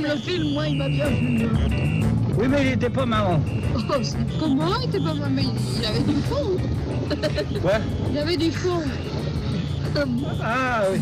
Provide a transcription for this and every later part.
le film, moi, il m'a bien plu. Oui, mais il était pas marrant. Oh, comment il était pas mal, mais il avait du fond. Quoi? Il avait du fond. Ah oui.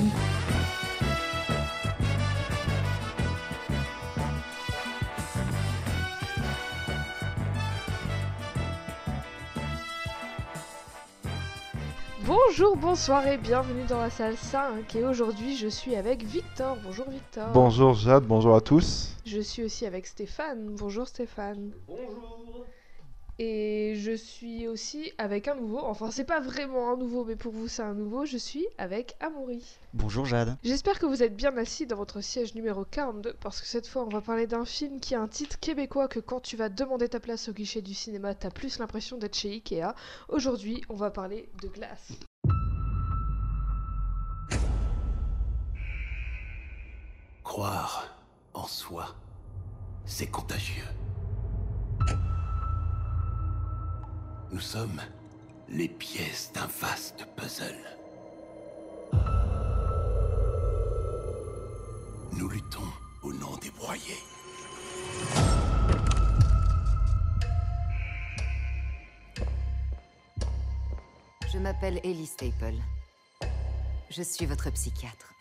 Bonjour, bonsoir et bienvenue dans la salle 5. Et aujourd'hui, je suis avec Victor. Bonjour Victor. Bonjour Jade, bonjour à tous. Je suis aussi avec Stéphane. Bonjour Stéphane. Bonjour. Et je suis aussi avec un nouveau. Enfin, c'est pas vraiment un nouveau, mais pour vous, c'est un nouveau. Je suis avec Amaury. Bonjour Jade. J'espère que vous êtes bien assis dans votre siège numéro 42, parce que cette fois, on va parler d'un film qui a un titre québécois que quand tu vas demander ta place au guichet du cinéma, t'as plus l'impression d'être chez Ikea. Aujourd'hui, on va parler de Glace. Croire en soi, c'est contagieux. Nous sommes les pièces d'un vaste puzzle. Nous luttons au nom des broyés. Je m'appelle Ellie Staple. Je suis votre psychiatre.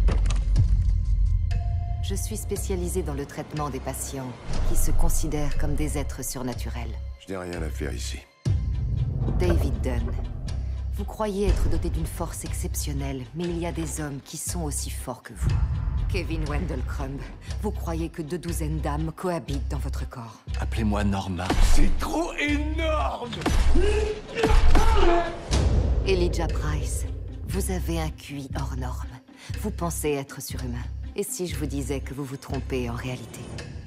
Je suis spécialisée dans le traitement des patients qui se considèrent comme des êtres surnaturels. Je n'ai rien à faire ici. David Dunn. Vous croyez être doté d'une force exceptionnelle, mais il y a des hommes qui sont aussi forts que vous. Kevin Wendell Crumb. Vous croyez que 2 d'âmes cohabitent dans votre corps. Appelez-moi Norma. C'est trop énorme! Elijah Price. Vous avez un QI hors norme. Vous pensez être surhumain. Et si je vous disais que vous vous trompez en réalité?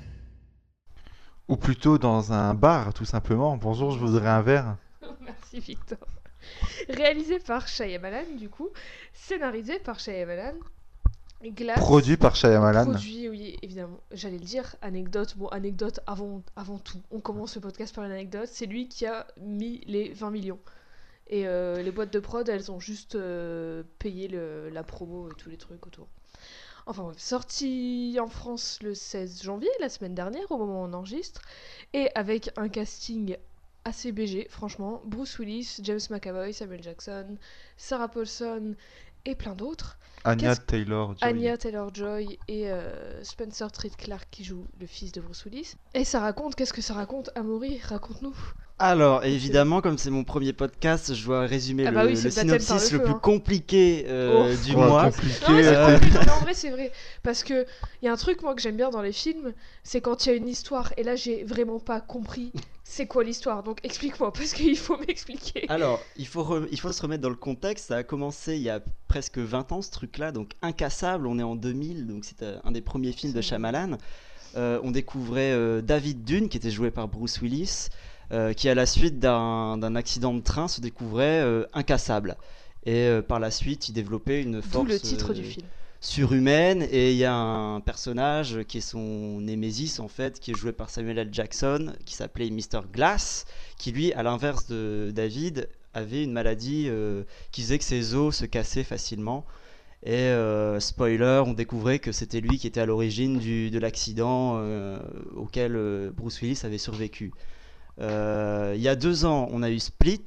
Ou plutôt dans un bar, tout simplement. Bonjour, je voudrais un verre. Merci Victor. Réalisé par Shyamalan, du coup. Scénarisé par Shyamalan. Glace. Produit par Shyamalan. Produit, oui, évidemment. J'allais le dire. Anecdote. Bon, anecdote avant tout. On commence le podcast par une anecdote. C'est lui qui a mis les 20 millions. Et les boîtes de prod, elles ont juste payé la promo et tous les trucs autour. Enfin bref, sorti en France le 16 janvier, la semaine dernière, au moment où on enregistre, et avec un casting assez BG, franchement. Bruce Willis, James McAvoy, Samuel Jackson, Sarah Paulson et plein d'autres. Anya Taylor-Joy. Et Spencer Treat Clark qui joue le fils de Bruce Willis. Et ça raconte, qu'est-ce que ça raconte? Amaury, raconte-nous. Alors, évidemment, comme c'est mon premier podcast, je dois résumer Ah bah oui, le c'est le baptême par synopsis le le feu, plus hein. compliqué du Ouais, mois. compliqué. Non mais c'est Euh, compliqué, mais en vrai c'est vrai. Parce que y a un truc moi que j'aime bien dans les films, c'est quand il y a une histoire, et là j'ai vraiment pas compris c'est quoi l'histoire. Donc explique-moi, parce qu'il faut m'expliquer. Alors, il faut se remettre dans le contexte. Ça a commencé il y a presque 20 ans, ce truc-là. Donc, Incassable, on est en 2000, donc c'était un des premiers films de Shyamalan. On découvrait David Dunn, qui était joué par Bruce Willis, qui à la suite d'un accident de train se découvrait incassable. Et par la suite, il développait une D'où force le titre du film. surhumaine. Et il y a un personnage qui est son némésis, en fait, qui est joué par Samuel L. Jackson, qui s'appelait Mr. Glass, qui lui, à l'inverse de David, avait une maladie qui faisait que ses os se cassaient facilement. Et spoiler, on découvrait que c'était lui qui était à l'origine de l'accident auquel Bruce Willis avait survécu. Il y a 2 ans, on a eu Split,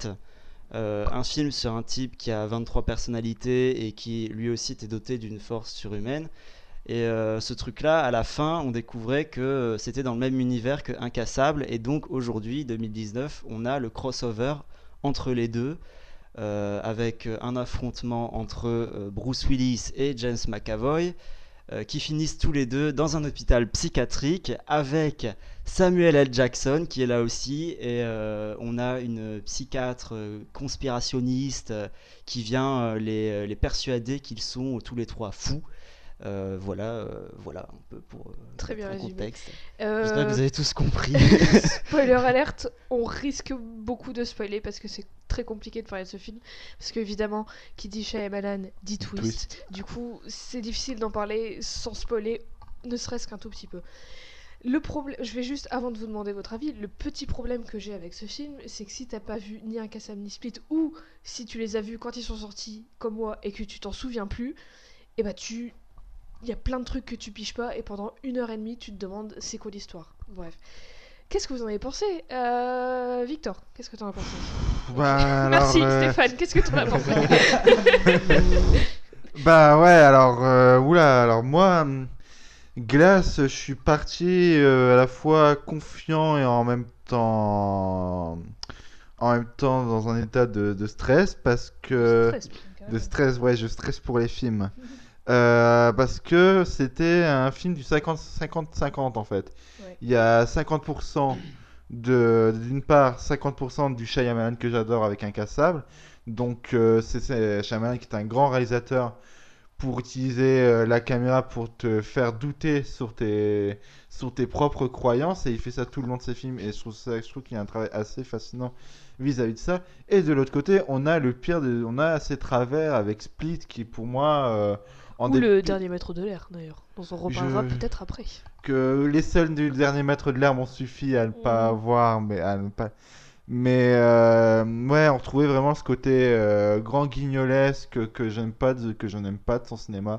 un film sur un type qui a 23 personnalités et qui lui aussi était doté d'une force surhumaine. Et ce truc-là, à la fin, on découvrait que c'était dans le même univers que Incassable. Et donc aujourd'hui, 2019, on a le crossover entre les deux, avec un affrontement entre Bruce Willis et James McAvoy, qui finissent tous les deux dans un hôpital psychiatrique avec Samuel L. Jackson qui est là aussi, et on a une psychiatre conspirationniste qui vient les persuader qu'ils sont tous les 3 fous. Voilà un peu pour Très bien le résumé. contexte. J'espère que vous avez tous compris. Spoiler alerte, on risque beaucoup de spoiler parce que c'est très compliqué de parler de ce film. Parce qu'évidemment, qui dit Shyamalan dit twist. Du coup, c'est difficile d'en parler sans spoiler, ne serait-ce qu'un tout petit peu. Le problème, je vais juste, avant de vous demander votre avis, le petit problème que j'ai avec ce film, c'est que si t'as pas vu ni Incassable ni Split, ou si tu les as vus quand ils sont sortis, comme moi, et que tu t'en souviens plus, et bah tu il y a plein de trucs que tu piges pas, et pendant 1h30, tu te demandes c'est quoi l'histoire. Bref. Qu'est-ce que vous en avez pensé Victor, qu'est-ce que t'en as pensé Bah, Merci alors, Stéphane, qu'est-ce que t'en as pensé Bah ouais, alors moi, Glace, je suis parti à la fois confiant et en même temps dans un état de stress parce que... Stress, putain, De carrément. stress, ouais, je stresse pour les films. Parce que c'était un film du 50-50 en fait. Ouais. Il y a 50% d'une part 50% du Shyamalan que j'adore avec Incassable. Donc c'est Shyamalan qui est un grand réalisateur pour utiliser la caméra pour te faire douter sur tes propres croyances, et il fait ça tout le long de ses films, et je trouve qu'il y a un travail assez fascinant vis-à-vis de ça. Et de l'autre côté, on a ces travers avec Split qui pour moi en Ou le dépit dernier maître de l'air d'ailleurs, dont on reparlera Je- peut-être après. que les seuls du dernier maître de l'air m'ont suffi à ne pas voir, mais à ne pas. Mais ouais, on retrouvait vraiment ce côté grand guignolesque que je n'aime pas de son cinéma.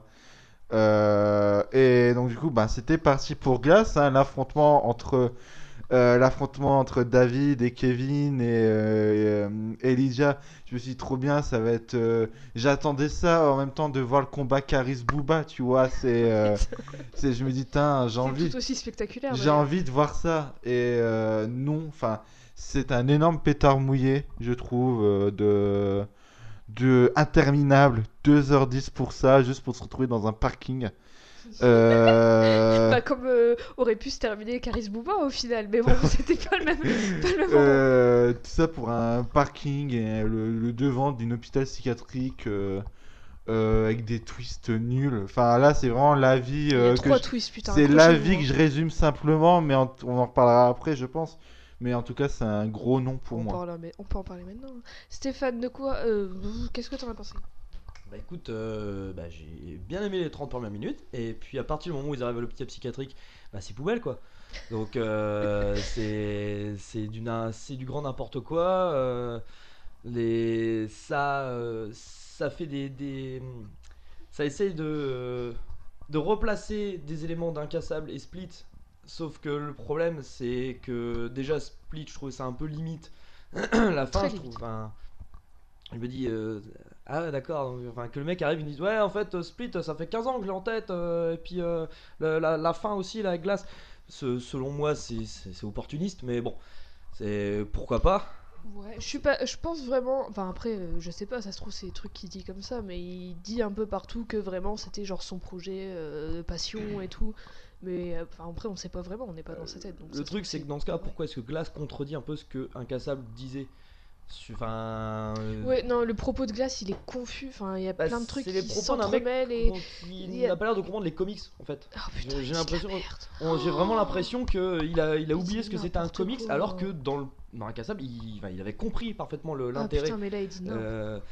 Et donc du coup, bah, c'était parti pour Glace, hein, l'affrontement entre David et Kevin et Elijah. Je me suis dit trop bien, ça va être. J'attendais ça en même temps de voir le combat Karis Booba, tu vois. Je me dis, tiens, j'ai C'est envie. tout aussi spectaculaire. J'ai d'ailleurs. envie de voir ça. Et non, enfin, c'est un énorme pétard mouillé, je trouve, de interminable. 2h10 pour ça, juste pour se retrouver dans un parking. Bah, comme aurait pu se terminer Karis Bouba au final, mais bon, c'était pas le même moment. Tout ça pour un parking et le devant d'un hôpital psychiatrique avec des twists nuls. Enfin, là, c'est vraiment la vie. Il y a 3 twists, putain. C'est la accrochez-vous, vie hein. que je résume simplement, mais on en reparlera après, je pense. Mais en tout cas, c'est un gros nom pour moi. On peut en parler maintenant. Stéphane, de quoi qu'est-ce que t'en as pensé? Bah écoute, j'ai bien aimé les 30 premières minutes, et puis à partir du moment où ils arrivent à l'hôpital psychiatrique, bah c'est poubelle quoi. Donc c'est du grand n'importe quoi. Ça fait ça essaye de replacer des éléments d'Incassable et Split, sauf que le problème c'est que déjà Split, je trouve ça un peu limite. La fin, Très je trouve. limite. Enfin, je me dis, ah ouais, d'accord, enfin, que le mec arrive, il me dit, ouais, en fait, Split, ça fait 15 ans que je l'ai en tête, et puis la fin aussi, la glace. Selon moi, c'est opportuniste, mais bon, c'est pourquoi pas. Ouais, je pense vraiment. Enfin, après, je sais pas, ça se trouve, c'est des trucs qu'il dit comme ça, mais il dit un peu partout que vraiment c'était genre son projet de passion et tout. Mais enfin, après, on sait pas vraiment, on n'est pas dans sa tête. Donc ça Le se truc, trouve, c'est que dans ce cas, vrai. pourquoi est-ce que Glass contredit un peu ce que Incassable disait? Enfin. Ouais, non, le propos de Glace, il est confus. Enfin, il y a Bah, plein de trucs c'est les qui propos d'un mec s'entremêlent et. qui il y a- n'a pas l'air de comprendre les comics en fait. Oh putain, J'ai il dit l'impression- la merde. J'ai vraiment l'impression qu'il a oublié dit ce que c'était un n'importe comics, quoi. alors que dans Incassable, il avait compris parfaitement Ah l'intérêt. putain, mais là, il dit non.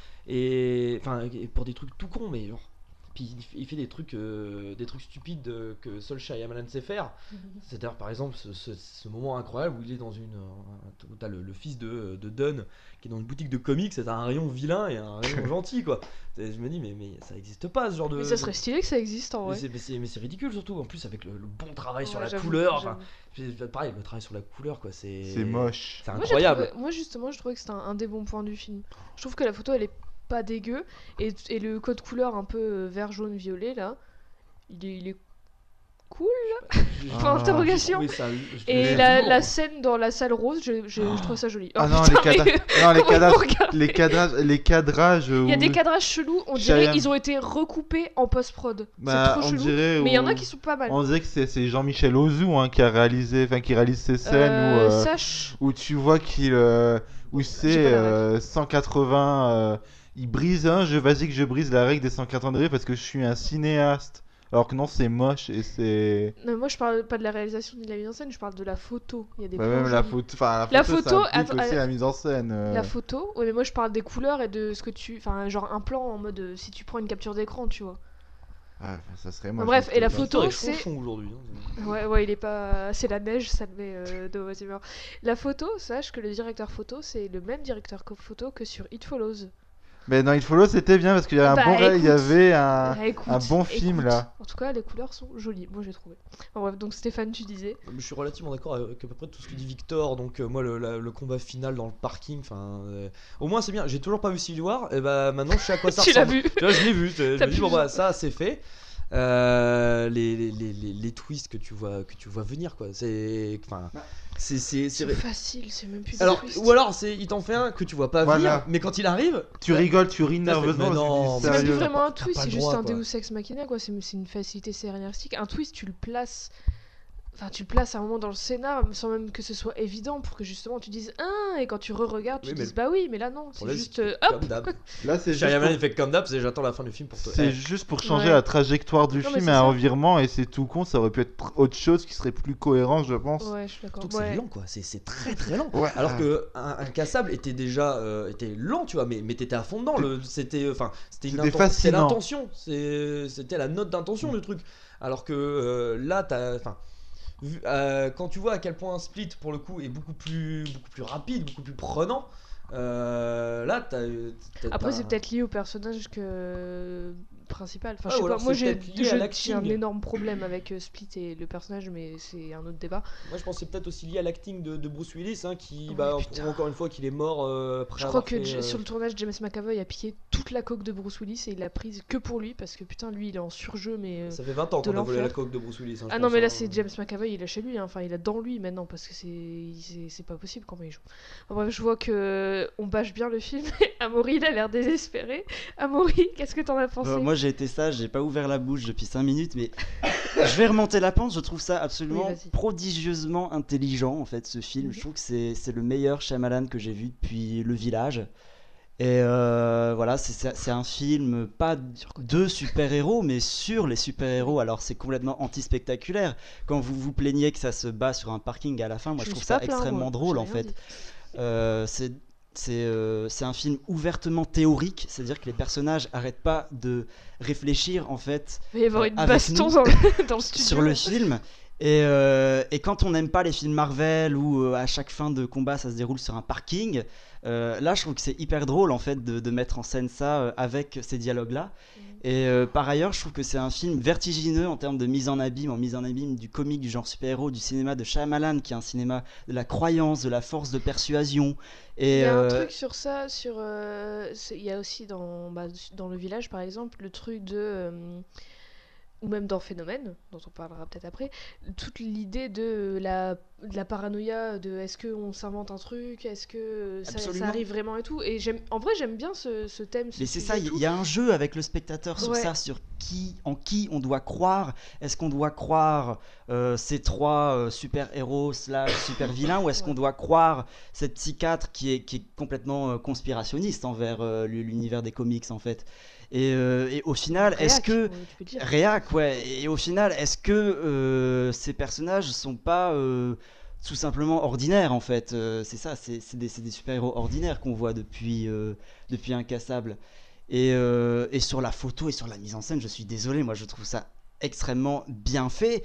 Et enfin, pour des trucs tout cons, mais genre. Puis il fait des trucs stupides que seul Shyamalan sait faire. C'est-à-dire par exemple ce moment incroyable où il est dans où t'as le fils de Dunn qui est dans une boutique de comics, c'est un rayon vilain et un rayon gentil quoi. Je me dis mais ça existe pas ce genre de. Mais ça serait stylé que ça existe en vrai. Mais c'est ridicule surtout en plus avec le bon travail sur Ouais, la j'avoue, couleur. j'avoue. Enfin, pareil le travail sur la couleur quoi, C'est moche. C'est Moi, j'ai incroyable. trouvé- moi, justement, je trouvais que c'était un des bons points du film. Je trouve que la photo, elle est pas dégueu. Et le code couleur un peu vert, jaune, violet, là, il est cool. Point d'interrogation. J'ai trouvé ça- je Et trouvais la, lourd. la scène dans la salle rose, je trouve ça joli. Ah Oh, non, putain, les mais- non, les comment cadrages, vous regardez les cadrages. Il y a des cadrages chelous, on dirait Cheyenne. ils ont été recoupés en post-prod. Bah, c'est trop on chelou. dirait Mais il y en a où- qui sont pas mal. On dirait que c'est Jean-Michel Ozou hein, qui réalise ces scènes Sache. où tu vois où J'ai c'est pas la 180. Il brise vas-y que je brise la règle des 180 degrés parce que je suis un cinéaste. Alors que non, c'est moche et c'est. Non, moi je parle pas de la réalisation ni de la mise en scène, je parle de la photo. Il y a des Bah, plans même la jolis. photo. Enfin, La ça photo, implique attends, aussi la mise en scène. La photo, ouais, mais moi je parle des couleurs et de ce que tu. Enfin, genre un plan en mode si tu prends une capture d'écran, tu vois. Ah, ça serait Bon, moche. bref, et la parce que- photo, Victor est c'est. chonchon aujourd'hui. hein. Ouais, il est pas. C'est la neige, ça le met de mauvaise humeur. La photo, sache que le directeur photo, c'est le même directeur photo que sur It Follows. Mais dans It Follows, c'était bien parce qu'il y avait Bah, un bon écoute. il y avait Écoute, un bon film écoute. là. En tout cas, les couleurs sont jolies, moi j'ai trouvé. Enfin, bref, donc Stéphane, tu disais. Je suis relativement d'accord avec à peu près tout ce que dit Victor. Donc moi le combat final dans le parking, au moins c'est bien. J'ai toujours pas vu Civil War, et bah maintenant je sais à quoi ça Tu l'as ressemble. vu. Tu vois, je l'ai vu. Je T'as me dis pu bon le bah voir. ça c'est fait. Les twists que tu vois venir quoi. C'est C'est facile, c'est même plus des alors twists. ou alors il t'en fait un que tu vois pas Voilà. venir, mais quand il arrive, Tu rigoles, tu ris fait, nerveusement mais non, parce que tu dis C'est même plus sérieux. vraiment un t'as twist, pas c'est le juste droit, un quoi. Deus Ex Machina, quoi. C'est une facilité scénaristique. Un twist, tu le places. Enfin, tu le places à un moment dans le scénar sans même que ce soit évident pour que justement tu dises et quand tu re-regardes, tu Oui, te mais dises bah oui, mais là non, c'est problème, juste c'est que hop. comme d'hab. Là, c'est juste Shyamalan pour- il fait comme d'hab, j'attends la fin du film pour te. c'est juste pour changer Ouais. la trajectoire du Non, mais film c'est et un ça. revirement et c'est tout con, ça aurait pu être autre chose qui serait plus cohérent, je pense. Ouais, je suis d'accord. Surtout que Ouais. c'est lent quoi, c'est très très lent. Ouais. Alors que Incassable était déjà était lent, tu vois, mais t'étais à fond dedans. C'était C'était fascinant. l'intention, c'était la note d'intention du truc. Alors que là, quand tu vois à quel point Split pour le coup est beaucoup plus rapide, beaucoup plus prenant. Là, Après, c'est peut-être lié au personnage principal. Enfin, Ouais, je sais ou pas. alors Moi, c'est peut-être lié à j'ai l'acting. un énorme problème avec Split et le personnage, mais c'est un autre débat. Moi, je pense que c'est peut-être aussi lié à l'acting de Bruce Willis, hein, qui, Ouais, bah, putain. encore une fois, qu'il est mort après Je crois avoir que fait, sur le tournage, James McAvoy a piqué toute la coque de Bruce Willis et il l'a prise que pour lui parce que putain, lui, il est en surjeu, mais. Ça fait 20 ans de qu'on a volé la l'enfer. coque de Bruce Willis. Hein, je Ah non, pense, mais là, hein. c'est James McAvoy, il a chez lui, hein. Enfin, il a dans lui maintenant parce que c'est pas possible comment il joue. Enfin, bref, je vois que on bâche bien le film. Amaury, il a l'air désespéré. Amaury, qu'est-ce que t'en as pensé? Moi j'ai été sage, j'ai pas ouvert la bouche depuis 5 minutes, mais je vais remonter la pente. Je trouve ça absolument Oui, vas-y. prodigieusement intelligent en fait ce film. Mhm. Je trouve que c'est le meilleur Shyamalan que j'ai vu depuis Le Village. Et voilà, c'est un film pas de super-héros, mais sur les super-héros. Alors c'est complètement anti-spectaculaire. Quand vous vous plaignez que ça se bat sur un parking à la fin, moi je me trouve suis ça pas plaint, extrêmement moi. drôle J'ai en rien fait. dit. C'est un film ouvertement théorique, c'est-à-dire que les personnages arrêtent pas de réfléchir en fait Il va y avoir une avec baston nous, dans le studio. sur le film. Et quand on n'aime pas les films Marvel où à chaque fin de combat ça se déroule sur un parking, là je trouve que c'est hyper drôle en fait de mettre en scène ça avec ces dialogues-là. Et par ailleurs, je trouve que c'est un film vertigineux en termes de mise en abîme du comique, du genre super-héros, du cinéma de Shyamalan, qui est un cinéma de la croyance, de la force de persuasion. Et Il y a un truc sur ça, il y a aussi dans Le Village par exemple, le truc ou même dans Phénomène, dont on parlera peut-être après, toute l'idée de la paranoïa, de est-ce qu'on s'invente un truc, est-ce que ça Absolument. arrive vraiment et tout. Et en vrai, j'aime bien ce thème. Mais c'est ça, il y a un jeu avec le spectateur sur Ouais. ça, sur en qui on doit croire. Est-ce qu'on doit croire ces trois super-héros / super-vilains, ou est-ce qu'on doit croire cette psychiatre qui est complètement conspirationniste envers l'univers des comics en fait. Et au final, est-ce que tu peux dire. Réac, ouais. Et au final, est-ce que ces personnages sont pas tout simplement ordinaires en fait? C'est ça, c'est des super-héros ordinaires qu'on voit depuis Incassable. Et sur la photo et sur la mise en scène, je suis désolé, moi je trouve ça extrêmement bien fait.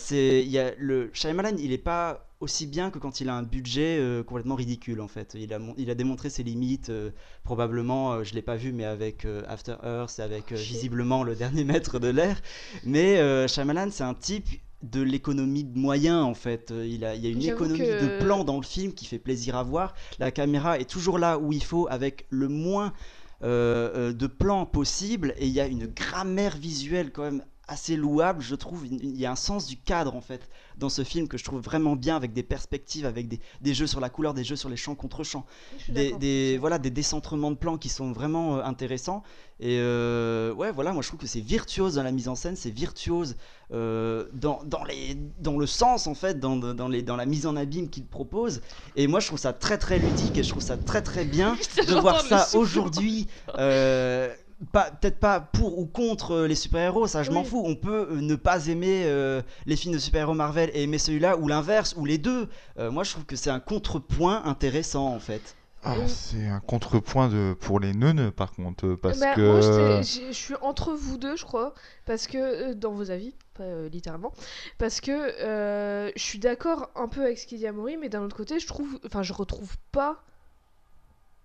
Le Shyamalan, il est pas aussi bien que quand il a un budget complètement ridicule en fait. Il a démontré ses limites, probablement, je l'ai pas vu, mais avec After Earth, avec visiblement Le Dernier Maître de l'air. Mais Shyamalan, c'est un type de l'économie de moyens en fait. Il y a une J'avoue économie que- de plans dans le film qui fait plaisir à voir. La caméra est toujours là où il faut, avec le moins de plans possible, et il y a une grammaire visuelle quand même assez louable, je trouve. Il y a un sens du cadre en fait dans ce film que je trouve vraiment bien, avec des perspectives, avec des jeux sur la couleur, des jeux sur les champs contre champs, Je suis d'accord. des décentrements de plans qui sont vraiment intéressants. Et ouais, voilà, moi je trouve que c'est virtuose dans la mise en scène, c'est virtuose dans le sens en fait, dans la mise en abîme qu'il propose. Et moi je trouve ça très très ludique, et je trouve ça très très bien de J'entends voir le ça souffle. aujourd'hui. Peut-être pas pour ou contre les super-héros, ça je m'en Oui. fous. On peut ne pas aimer les films de super-héros Marvel et aimer celui-là, ou l'inverse, ou les deux. Moi je trouve que c'est un contrepoint intéressant en fait. Ah, c'est un contrepoint pour les neuneux par contre, parce Bah, que moi, je suis entre vous deux, je crois, parce que dans vos avis, pas littéralement, parce que je suis d'accord un peu avec ce qu'il dit Amaury, mais d'un autre côté, je retrouve pas.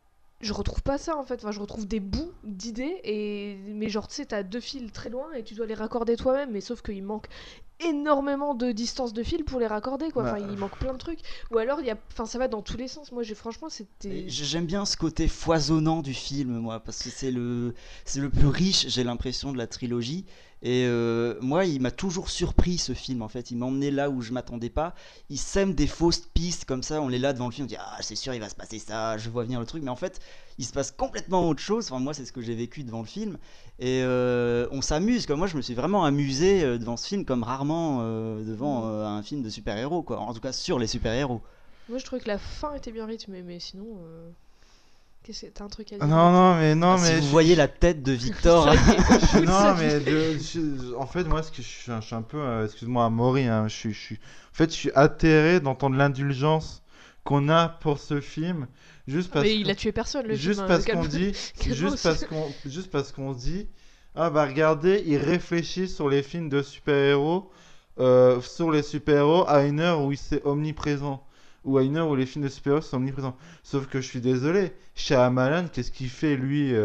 je retrouve pas ça en fait. Enfin, je retrouve des bouts d'idées, mais genre, tu sais, t'as 2 fils très loin et tu dois les raccorder toi-même, mais sauf qu'il manque énormément de distance de fil pour les raccorder, quoi. Enfin, il manque plein de trucs. Ou alors, enfin, ça va dans tous les sens. Moi, franchement, c'était. J'aime bien ce côté foisonnant du film, moi, parce que c'est le plus riche, j'ai l'impression, de la trilogie. Et moi, il m'a toujours surpris ce film, en fait. Il m'a emmené là où je m'attendais pas. Il sème des fausses pistes comme ça. On est là devant le film, on dit ah, c'est sûr, il va se passer ça. Je vois venir le truc, mais en fait, il se passe complètement autre chose. Enfin, moi, c'est ce que j'ai vécu devant le film. Et on s'amuse. Moi, je me suis vraiment amusé devant ce film, comme rarement devant un film de super-héros, quoi. En tout cas, sur les super-héros. Moi, je trouvais que la fin était bien rythmée, mais sinon. T'as un truc à dire? Non, Si mais vous voyez la tête de Victor. non, mais en fait, moi, ce que je suis un peu, excuse-moi, Amaury, hein, en fait, je suis atterré d'entendre l'indulgence qu'on a pour ce film, juste parce mais il a tué personne, le juste film. parce qu'on dit, juste parce qu'on se dit, ah bah regardez, il réfléchit sur les films de super-héros, sur les super-héros à une heure où c'est omniprésent. Ou à une heure où les films de super-héros sont omniprésents. Sauf que je suis désolé, Shyamalan, qu'est-ce qu'il fait lui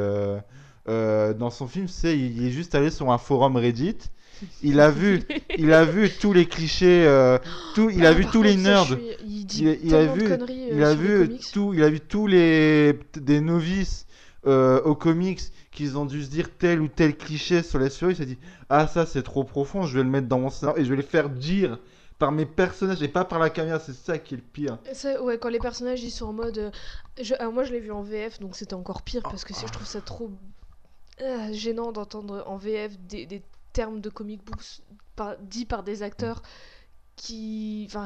dans son film? Il est juste allé sur un forum Reddit. Il a vu tous les clichés, il a vu tous les nerds. Il a vu tous des novices aux comics qu'ils ont dû se dire tel ou tel cliché sur les super-héros. Il s'est dit ah ça c'est trop profond, je vais le mettre dans mon scénario et je vais les faire dire par mes personnages et pas par la caméra, c'est ça qui est le pire. Ouais, quand les personnages ils sont en mode. Alors moi je l'ai vu en VF, donc c'était encore pire parce que je trouve ça trop gênant d'entendre en VF des termes de comic books dits par des acteurs qui. Enfin,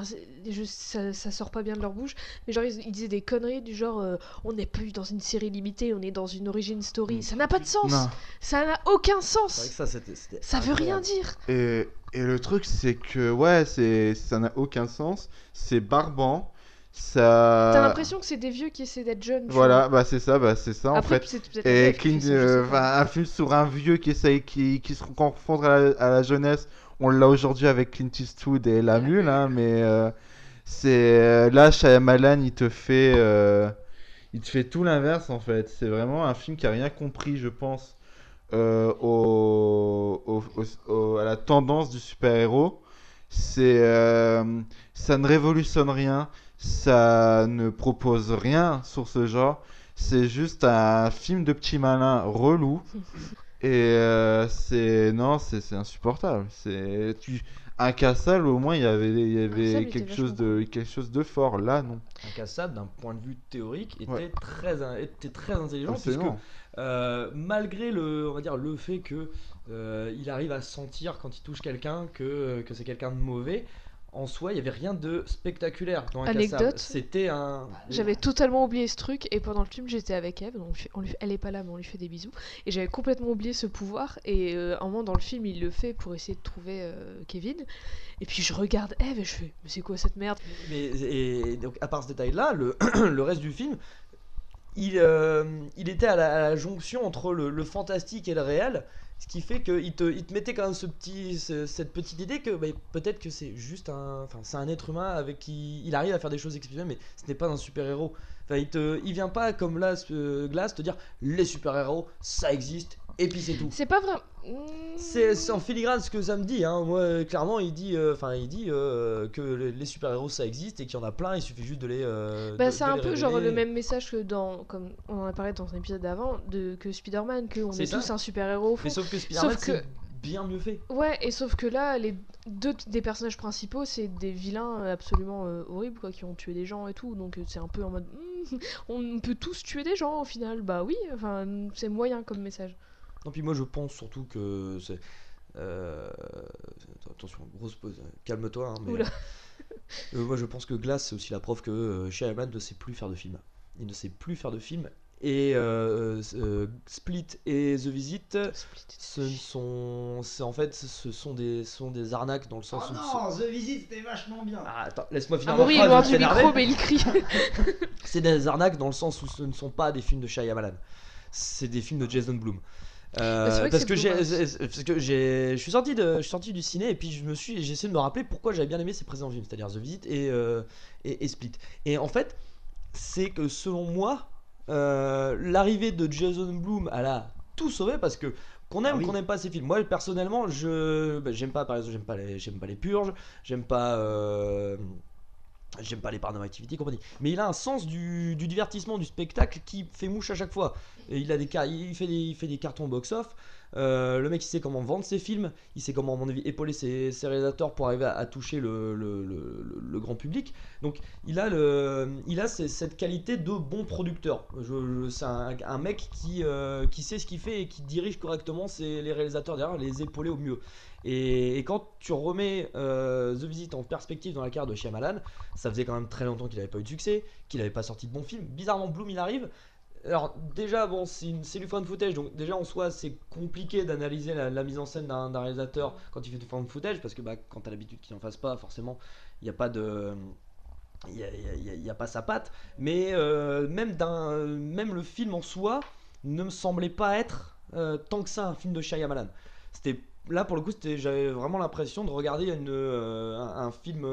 ça sort pas bien de leur bouche, mais genre ils disaient des conneries du genre on n'est plus dans une série limitée, on est dans une origin story. Ça n'a pas de sens! Non. Ça n'a aucun sens! C'est vrai que c'était ça veut rien dire! Et le truc, c'est que, ça n'a aucun sens, c'est barbant, ça... T'as l'impression que c'est des vieux qui essaient d'être jeunes. Voilà, c'est ça en après, fait. C'est et un film sur un vieux qui se confondre à la jeunesse, on l'a aujourd'hui avec Clint Eastwood et la mule, hein, mais là, Shyamalan, il te fait tout l'inverse, en fait. C'est vraiment un film qui a rien compris, je pense. À la tendance du super-héros, ça ne révolutionne rien, ça ne propose rien sur ce genre, c'est juste un film de petit malin relou et c'est insupportable. Incassable, au moins il y avait quelque chose de fort. Là non. Incassable d'un point de vue théorique était très intelligent. Absolument. Puisque malgré le fait que il arrive à sentir quand il touche quelqu'un que c'est quelqu'un de mauvais, en soi il y avait rien de spectaculaire dans Incassable. Anecdote, c'était j'avais totalement oublié ce truc et pendant le film j'étais avec Eve, donc elle est pas là mais on lui fait des bisous et j'avais complètement oublié ce pouvoir et à un moment dans le film il le fait pour essayer de trouver Kevin et puis je regarde Eve et je fais mais c'est quoi cette merde? Et donc à part ce détail là, le reste du film il était à la jonction entre le fantastique et le réel, ce qui fait qu'il te mettait quand même cette petite idée que peut-être que c'est juste c'est un être humain avec qui il arrive à faire des choses exceptionnelles, mais ce n'est pas un super-héros. Il vient pas comme là Glass te dire les super-héros ça existe et puis c'est tout. C'est pas vrai. C'est en filigrane ce que ça me dit, hein. Moi clairement il dit que les super-héros ça existe et qu'il y en a plein, il suffit juste de les c'est un peu genre le même message que comme on en a parlé dans un épisode d'avant que Spider-Man, qu'on est tous un super-héros. Mais sauf que Spider-Man c'est bien mieux fait. Ouais, et sauf que là les deux des personnages principaux c'est des vilains absolument horribles quoi, qui ont tué des gens et tout, donc c'est un peu en mode on peut tous tuer des gens au final. Bah oui, c'est moyen comme message. Non, puis moi je pense surtout que c'est. Attention, grosse pause, calme-toi. Hein, mais moi je pense que Glass c'est aussi la preuve que Shyamalan ne sait plus faire de film. Il ne sait plus faire de film. Et Split et The Visit, ce sont des arnaques dans le sens où. Non, The Visit c'était vachement bien. Ah, attends, laisse-moi finir. Amaury est loin du micro, mais il crie. C'est des arnaques dans le sens où ce ne sont pas des films de Shyamalan. C'est des films de Jason Blum. Parce que je suis sorti du ciné et puis j'ai essayé de me rappeler pourquoi j'avais bien aimé ces précédents films, c'est-à-dire The Visit et Split. Et en fait, c'est que selon moi, L'arrivée de Jason Blum, elle a tout sauvé parce que qu'on aime ou qu'on n'aime pas ces films. Moi personnellement, j'aime pas, par exemple, j'aime pas les Purges, j'aime pas les Paranormal Activity compagnie. Mais il a un sens du divertissement, du spectacle qui fait mouche à chaque fois. Et il fait des cartons box-off. Le mec il sait comment vendre ses films, il sait comment à mon avis épauler ses réalisateurs pour arriver à toucher le grand public. Donc il a cette qualité de bon producteur. C'est un mec qui sait ce qu'il fait et qui dirige correctement les réalisateurs derrière, les épauler au mieux. Et quand tu remets The Visit en perspective dans la carrière de Shyamalan, ça faisait quand même très longtemps qu'il n'avait pas eu de succès, qu'il n'avait pas sorti de bons films. Bizarrement, Bloom il arrive. Alors déjà bon, c'est du found footage, donc déjà en soi c'est compliqué d'analyser la mise en scène d'un réalisateur quand il fait du found footage, parce que quand t'as l'habitude qu'il n'en fasse pas, forcément il n'y a pas de... Il y a pas sa patte, mais même le film en soi ne me semblait pas être tant que ça un film de Shyamalan. Là pour le coup j'avais vraiment l'impression de regarder un film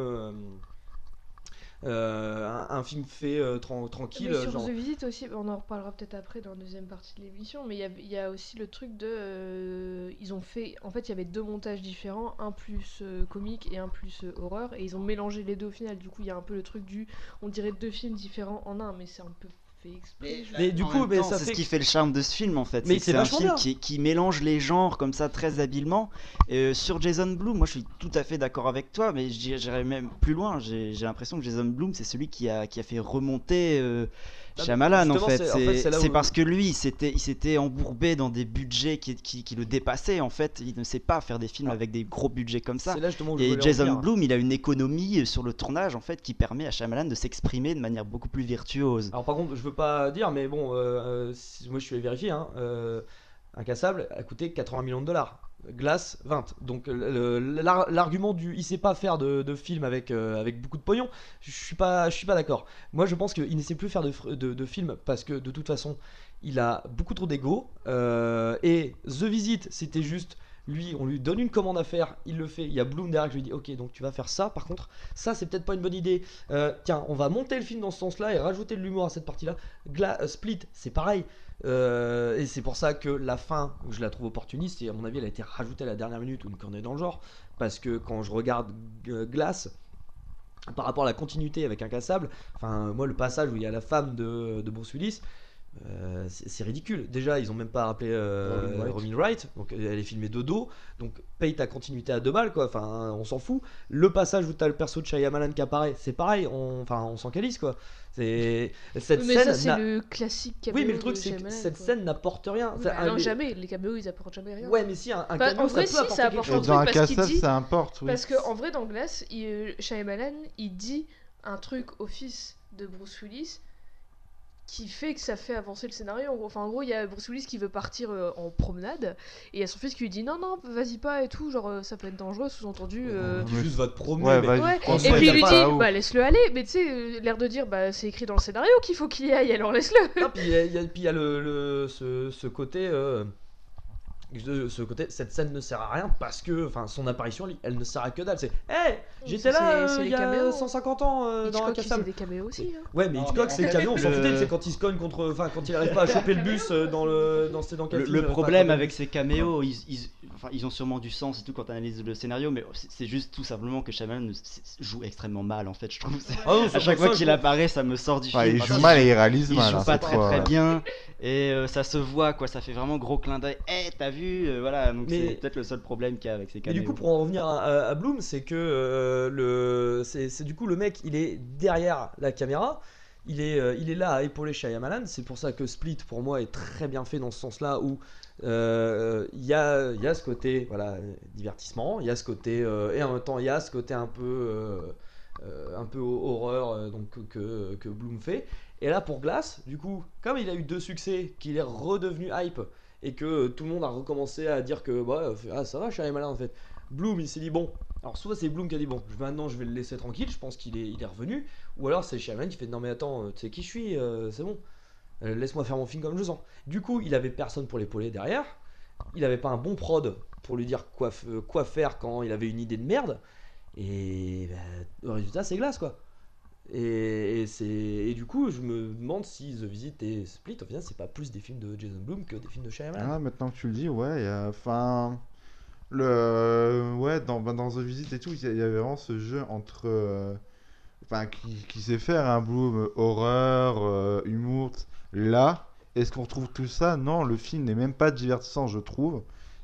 un film fait tranquille. Mais sur genre... The Visit aussi, on en reparlera peut-être après dans la deuxième partie de l'émission, mais il y a aussi le truc de... ils ont fait... En fait, il y avait 2 montages différents, un plus comique et un plus horreur, et ils ont mélangé les deux au final. Du coup, il y a un peu le truc on dirait 2 films différents en un, mais c'est un peu fait exprès. Mais du coup, ça c'est ce qui fait le charme de ce film en fait. Mais c'est un film qui mélange les genres comme ça très habilement. Sur Jason Blum, moi je suis tout à fait d'accord avec toi, mais j'irais même plus loin. J'ai l'impression que Jason Blum c'est celui qui a fait remonter Shyamalan en fait. C'est parce que lui il s'était embourbé dans des budgets qui le dépassaient en fait. Il ne sait pas faire des films avec des gros budgets comme ça. Et Jason Blum il a une économie sur le tournage en fait qui permet à Shyamalan de s'exprimer de manière beaucoup plus virtuose. Alors par contre je veux pas dire, mais bon moi je suis allé vérifier Incassable a coûté 80 millions de dollars. Glass 20. Donc l'argument du il sait pas faire de film avec beaucoup de pognon, je suis pas d'accord. Moi je pense qu'il ne sait plus faire de film parce que de toute façon il a beaucoup trop d'ego, et The Visit c'était juste lui, on lui donne une commande à faire, il le fait. Il y a Bloom derrière qui lui dit ok, donc tu vas faire ça, par contre ça c'est peut-être pas une bonne idée, tiens on va monter le film dans ce sens là et rajouter de l'humour à cette partie là. Split c'est pareil. Et c'est pour ça que la fin, je la trouve opportuniste, et à mon avis elle a été rajoutée à la dernière minute ou une cornée dans le genre, parce que quand je regarde Glass par rapport à la continuité avec Incassable, enfin moi le passage où il y a la femme de Bruce Willis, c'est ridicule. Déjà ils ont même pas rappelé Robin Wright, donc elle est filmée de dos, donc paye ta continuité à 2 balles quoi, enfin on s'en fout. Le passage où t'as le perso de Shyamalan qui apparaît, c'est pareil, on s'en calisse quoi. C'est cette mais scène ça c'est le classique caméo. Oui mais le truc c'est que cette scène n'apporte rien. Oui, non jamais, les caméos ils apportent jamais rien. Ouais mais si un caméo en vrai, ça peut apporter quelque chose. Dans Incassable ça importe, oui. Parce qu'en vrai dans Glass, Shyamalan il dit un truc au fils de Bruce Willis qui fait que ça fait avancer le scénario. Enfin, en gros, il y a Bruce Willis qui veut partir en promenade, et il y a son fils qui lui dit non, vas-y pas et tout, genre ça peut être dangereux, sous-entendu. Juste va te promener. Ouais, ouais. Et puis il lui dit laisse-le aller, mais tu sais, l'air de dire c'est écrit dans le scénario qu'il faut qu'il y aille, alors laisse-le. Non, puis il y a ce côté. Cette scène ne sert à rien parce que son apparition elle ne sert à que dalle. C'est j'étais là il y a 150 ans dans Incassable. C'est des caméos aussi ouais mais Hitchcock c'est des caméos, on s'en foutait, c'est quand il se cogne contre, quand il arrive pas à choper le bus dans quel film. Le problème avec ces caméos, ils ont sûrement du sens et tout quand tu analyses le scénario, mais c'est juste tout simplement que Shyamalan joue extrêmement mal en fait, je trouve. À chaque fois qu'il apparaît ça me sort du film. Il joue mal et il réalise mal. Il joue pas très bien et ça se voit quoi, ça fait vraiment gros clin d'œil. T'as vu voilà, donc c'est peut-être le seul problème qu'il y a avec ces caméos. Et du coup pour en revenir à Bloom, c'est que c'est du coup le mec il est derrière la caméra, il est là à épauler Shyamalan. C'est pour ça que Split pour moi est très bien fait dans ce sens là où il y a ce côté divertissement, il y a ce côté et en même temps il y a ce côté un peu horreur donc que Bloom fait. Et là pour Glass, du coup comme il a eu 2 succès, qu'il est redevenu hype et que tout le monde a recommencé à dire que ça va Shyamalan en fait, Bloom il s'est dit bon, alors soit c'est Bloom qui a dit bon maintenant je vais le laisser tranquille, je pense qu'il est revenu, ou alors c'est Shyamalan qui fait non mais attends tu sais qui je suis, c'est bon, laisse-moi faire mon film comme je sens. Du coup il avait personne pour l'épauler derrière, il avait pas un bon prod pour lui dire quoi faire quand il avait une idée de merde, et le résultat c'est Glass quoi. Et du coup, je me demande si The Visit et Split, au final, c'est pas plus des films de Jason Blum que des films de Shyamalan. Ah, maintenant que tu le dis, ouais, enfin, dans The Visit et tout, il y avait vraiment ce jeu entre, enfin, qui sait faire un Blum, horreur, humour. Là, est-ce qu'on retrouve tout ça? Non, le film n'est même pas divertissant, je trouve.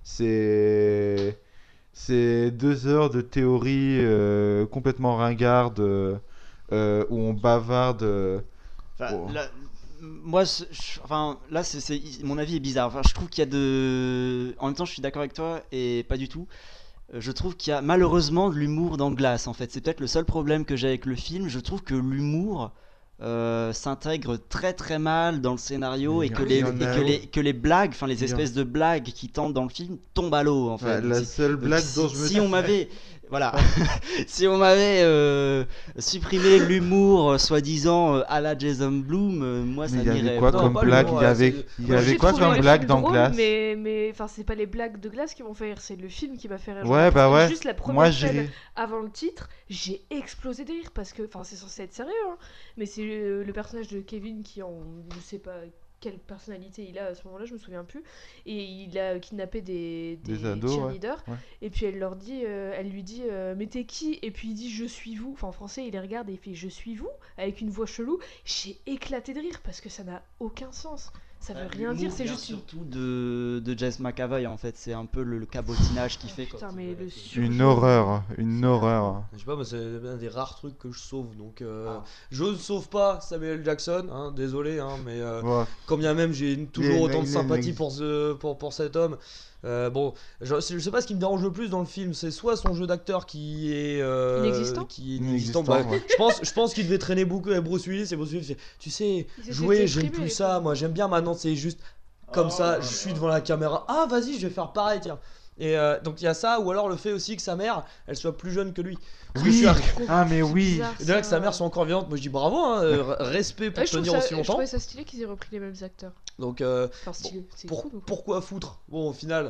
C'est 2 heures de théorie complètement ringarde où on bavarde. Enfin, Oh. là, moi, là, mon avis est bizarre. Enfin, je trouve qu'il y a en même temps, je suis d'accord avec toi et pas du tout. Je trouve qu'il y a malheureusement de l'humour dans Glass. En fait, c'est peut-être le seul problème que j'ai avec le film. Je trouve que l'humour s'intègre très très mal dans le scénario Mais et que il y en a que les blagues, enfin les Il y en- espèces de blagues qui tentent dans le film tombent à l'eau en fait. Enfin, la seule Donc, blague dont je me si on m'avait voilà si on m'avait supprimé l'humour soi-disant à la Jason Blum, moi ça Mais il y avait m'irait. quoi Non, comme pas blague? l'humour, Il y ouais, avait, c'est- il y Moi, avait j'ai quoi trouvé comme le blague film dans drôle, Glass? mais enfin, c'est pas les blagues de Glass qui m'ont fait rire, c'est le film qui m'a fait rire. Je me Ouais, bah rappelle ouais. Juste la Moi, première j'ai. scène avant le titre, j'ai explosé de rire parce que, enfin, c'est censé être sérieux, hein, mais c'est le personnage de Kevin qui je sais pas quelle personnalité il a à ce moment-là, je me souviens plus, et il a kidnappé des ados, ouais. cheerleaders, Ouais. et puis elle lui dit mais t'es qui? Et puis il dit je suis vous, enfin en français il les regarde et il fait je suis vous, avec une voix chelou. J'ai éclaté de rire parce que ça n'a aucun sens, ça veut rien dire, c'est juste une... surtout de James McAvoy en fait, c'est un peu le cabotinage qui fait quoi. Putain, mais le Une surjeu. horreur, une horreur. Je sais pas, moi c'est un des rares trucs que je sauve. Donc Ah. je ne sauve pas Samuel Jackson, hein, désolé, hein, mais Ouais. quand bien même j'ai toujours Il est- autant de il est- sympathie pour cet homme. Bon, je sais pas ce qui me dérange le plus dans le film, c'est soit son jeu d'acteur qui est Inexistant inexistant. Inexistant, Bah, ouais. je pense qu'il devait traîner beaucoup avec Bruce Willis, et Bruce Willis fait, tu sais, Ils essaient jouer, de j'aime l'exprimer, plus ça, moi j'aime bien maintenant, c'est juste comme ça, je suis devant la caméra, ah vas-y, je vais faire pareil, tiens. Et donc il y a ça, ou alors le fait aussi que sa mère, elle soit plus jeune que lui. Parce que je Oui. suis Ah, mais oui. Bizarre, et de là que ça. sa mère soit encore vivante, moi je dis bravo, hein, respect pour Ouais, je trouve tenir ça- aussi Je longtemps. trouvais ça stylé qu'ils aient repris les mêmes acteurs. Donc Enfin, stylé, c'est cool. quoi. pourquoi foutre? Bon, au final,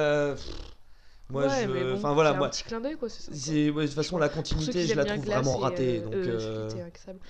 moi Ouais, mais bon, enfin voilà, c'est moi, un petit clin d'œil quoi, c'est ça. de toute façon la Pour ceux continuité, qui je la aiment bien trouve Glass vraiment et, ratée. Donc Split et Incassable.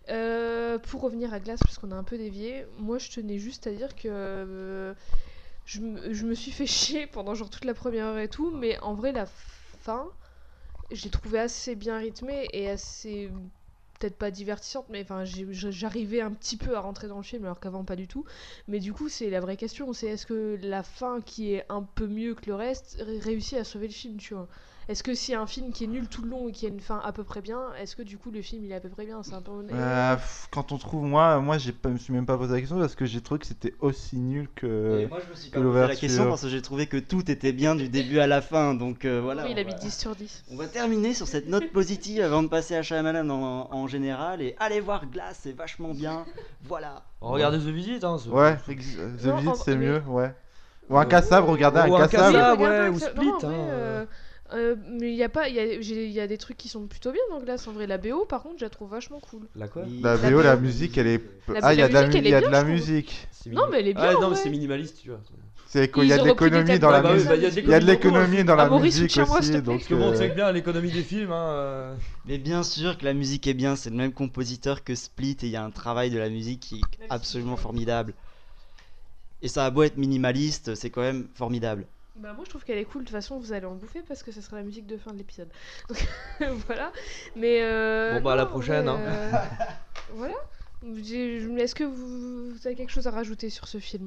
Pour revenir à Glass, parce qu'on a un peu dévié, moi je tenais juste à dire que je me suis fait chier pendant genre toute la première heure et tout, mais en vrai la fin, j'ai trouvé assez bien rythmée et assez peut-être pas divertissante, mais enfin j'arrivais un petit peu à rentrer dans le film alors qu'avant pas du tout. Mais du coup c'est la vraie question, c'est est-ce que la fin qui est un peu mieux que le reste réussit à sauver le film, tu vois? Est-ce que s'il y a un film qui est nul tout le long et qui a une fin à peu près bien, est-ce que du coup le film il est à peu près bien? C'est un peu... Quand on trouve, moi me suis même pas posé la question parce que j'ai trouvé que c'était aussi nul que. Et moi je me suis que pas posé la l'ouverture. question parce que j'ai trouvé que tout était bien du début à la fin, donc voilà. Oui, il a on mis va- 10 sur 10. On va terminer sur cette note positive avant de passer à Shyamalan en général, et allez voir Glass, c'est vachement bien, voilà. regardez The Visit, hein. Ouais, The Non, Visit c'est mais- mieux, ouais. Ou Incassable, regardez Ou Incassable. Incassable. Oui, ouais, regarde, ou ça- Split, non, en vrai, hein. mais il y a pas, il y a des trucs qui sont plutôt bien dans Glass. En vrai, la BO, par contre, je la trouve vachement cool. La quoi? La La VO, la BO. musique, elle est. La- Ah, il y a la de la musique, elle est il y a bien, de la je trouve. musique. Non, mais elle est bien, Ah en non, mais vrai. c'est minimaliste, tu vois. C'est qu'il y a Ils de ont repris des l'économie thèmes dans la de bah oui, musique. bah, il y a Il y a de l'économie dans la Maurice, musique soutiens-moi, s'il aussi, te plaît. donc. Parce que bon, c'est bien l'économie des films, hein. Mais bien sûr que la musique est bien, c'est le même compositeur que Split et il y a un travail de la musique qui est absolument formidable. Et ça a beau être minimaliste, c'est quand même formidable. Bah moi je trouve qu'elle est cool, de toute façon vous allez en bouffer parce que ça sera la musique de fin de l'épisode. Donc voilà. Mais Bon, bah, à la non, prochaine, ouais, hein. Voilà. Est-ce que vous avez quelque chose à rajouter sur ce film